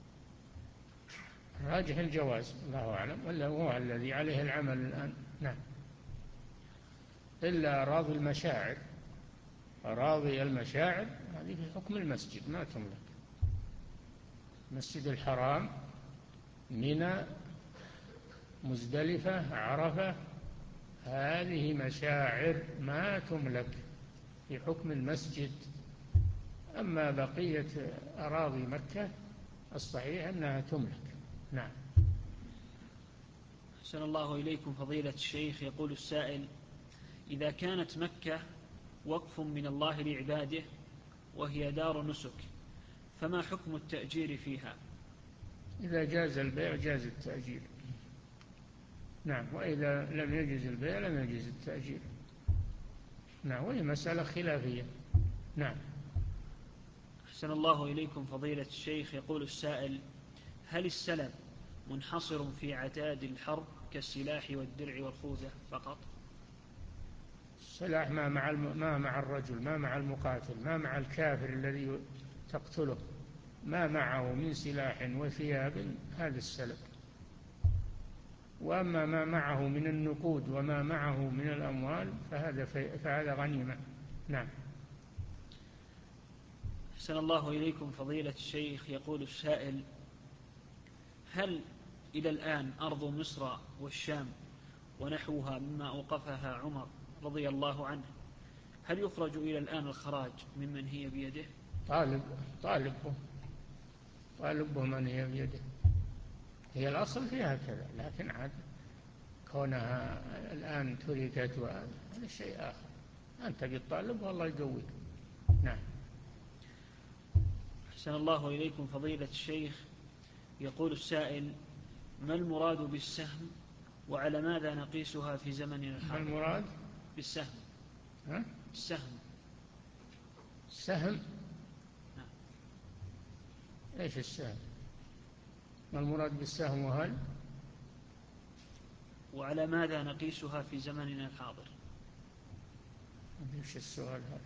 راجح الجواز، الله أعلم، ولا هو الذي عليه العمل الآن. نعم. إلا أراضي المشاعر. أراضي المشاعر هذه في حكم المسجد ما تملك. المسجد الحرام، منى، مزدلفة، عرفة، هذه مشاعر ما تملك في حكم المسجد. أما بقية أراضي مكة الصحيح أنها تملك. نعم. أحسن الله إليكم فضيلة الشيخ. يقول السائل: إذا كانت مكة وقف من الله لعباده وهي دار نسك فما حكم التأجير فيها؟ إذا جاز البيع جاز التأجير. نعم. وإذا لم يجز البيع لم يجز التأجير. نعم. وهي مسألة خلافية. نعم. أحسن الله إليكم فضيلة الشيخ. يقول السائل: هل السلب منحصر في عتاد الحرب كالسلاح والدرع والخوذة فقط؟ السلاح ما مع ما مع الرجل، ما مع المقاتل، ما مع الكافر الذي تقتله، ما معه من سلاح وثياب، هذا السلب. وأما ما معه من النقود وما معه من الأموال فهذا فهذا غنيمة. نعم. أحسن الله إليكم فضيلة الشيخ. يقول السائل: هل إلى الآن أرض مصر والشام ونحوها مما أوقفها عمر رضي الله عنه هل يخرج إلى الآن الخراج ممن هي بيده؟ طالب طالبه طالبه من هي بيده. هي الأصل فيها كذا، لكن عاد كونها الآن تركت وهذا شيء آخر. أنت بالطالب والله يقويك. نعم. أحسن الله إليكم فضيلة الشيخ. يقول السائل: ما المراد بالسهم وعلى ماذا نقيسها في زمننا الحاضر؟ ما المراد بالسهم؟ ها؟ السهم. السهم؟ نعم. ايش السهم؟ ما المراد بالسهم وهل؟ وعلى ماذا نقيسها في زمننا الحاضر؟ ايش السؤال هذا؟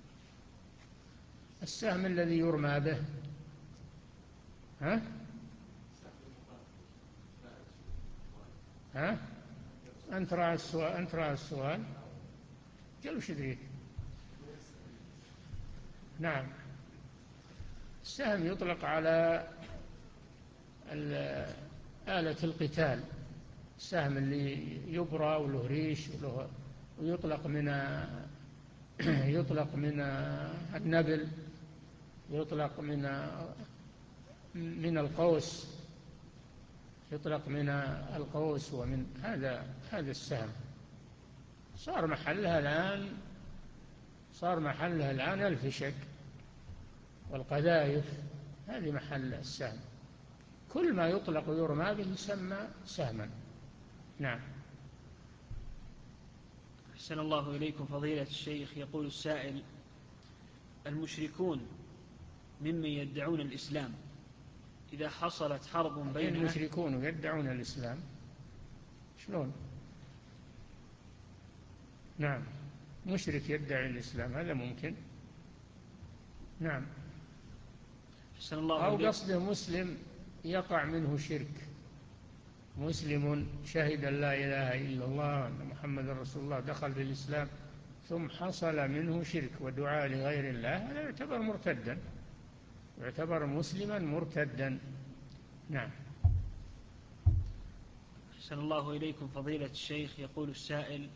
السهم الذي يرمى به. ها؟ ها؟ أنت رأى السؤال؟ أنت رأى السؤال؟ قال وش يدريك؟ نعم. السهم يطلق على آلة القتال، السهم اللي يبرى وله ريش وله، ويطلق من يطلق من النبل، يطلق من من القوس، يطلق من القوس ومن هذا هذا السهم. صار محلها الآن صار محلها الآن الفشق والقذائف، هذه محل السهم. كل ما يطلق ويرمى به يسمى سهما. نعم. أحسن الله إليكم فضيلة الشيخ. يقول السائل: المشركون ممن يدعون الإسلام إذا حصلت حرب بين المشركون يدعون الإسلام شلون؟ نعم، مشرك يدعي الإسلام هذا ممكن. نعم. أو قصده مسلم يقع منه شرك، مسلم شهد أن لا إله إلا الله وأن محمد رسول الله دخل في الإسلام ثم حصل منه شرك ودعاء لغير الله، هذا يعتبر مرتدا، يعتبر مسلما مرتدا. نعم. أحسن الله إليكم فضيلة الشيخ. يقول السائل: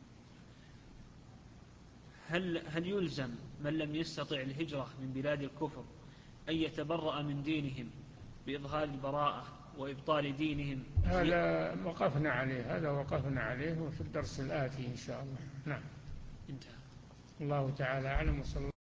هل هل يلزم من لم يستطع الهجرة من بلاد الكفر أن يتبرأ من دينهم بإظهار البراءة وإبطال دينهم؟ هذا وقفنا عليه، هذا وقفنا عليه في الدرس الآتي إن شاء الله. نعم. انتهى. الله تعالى أعلم. وصلى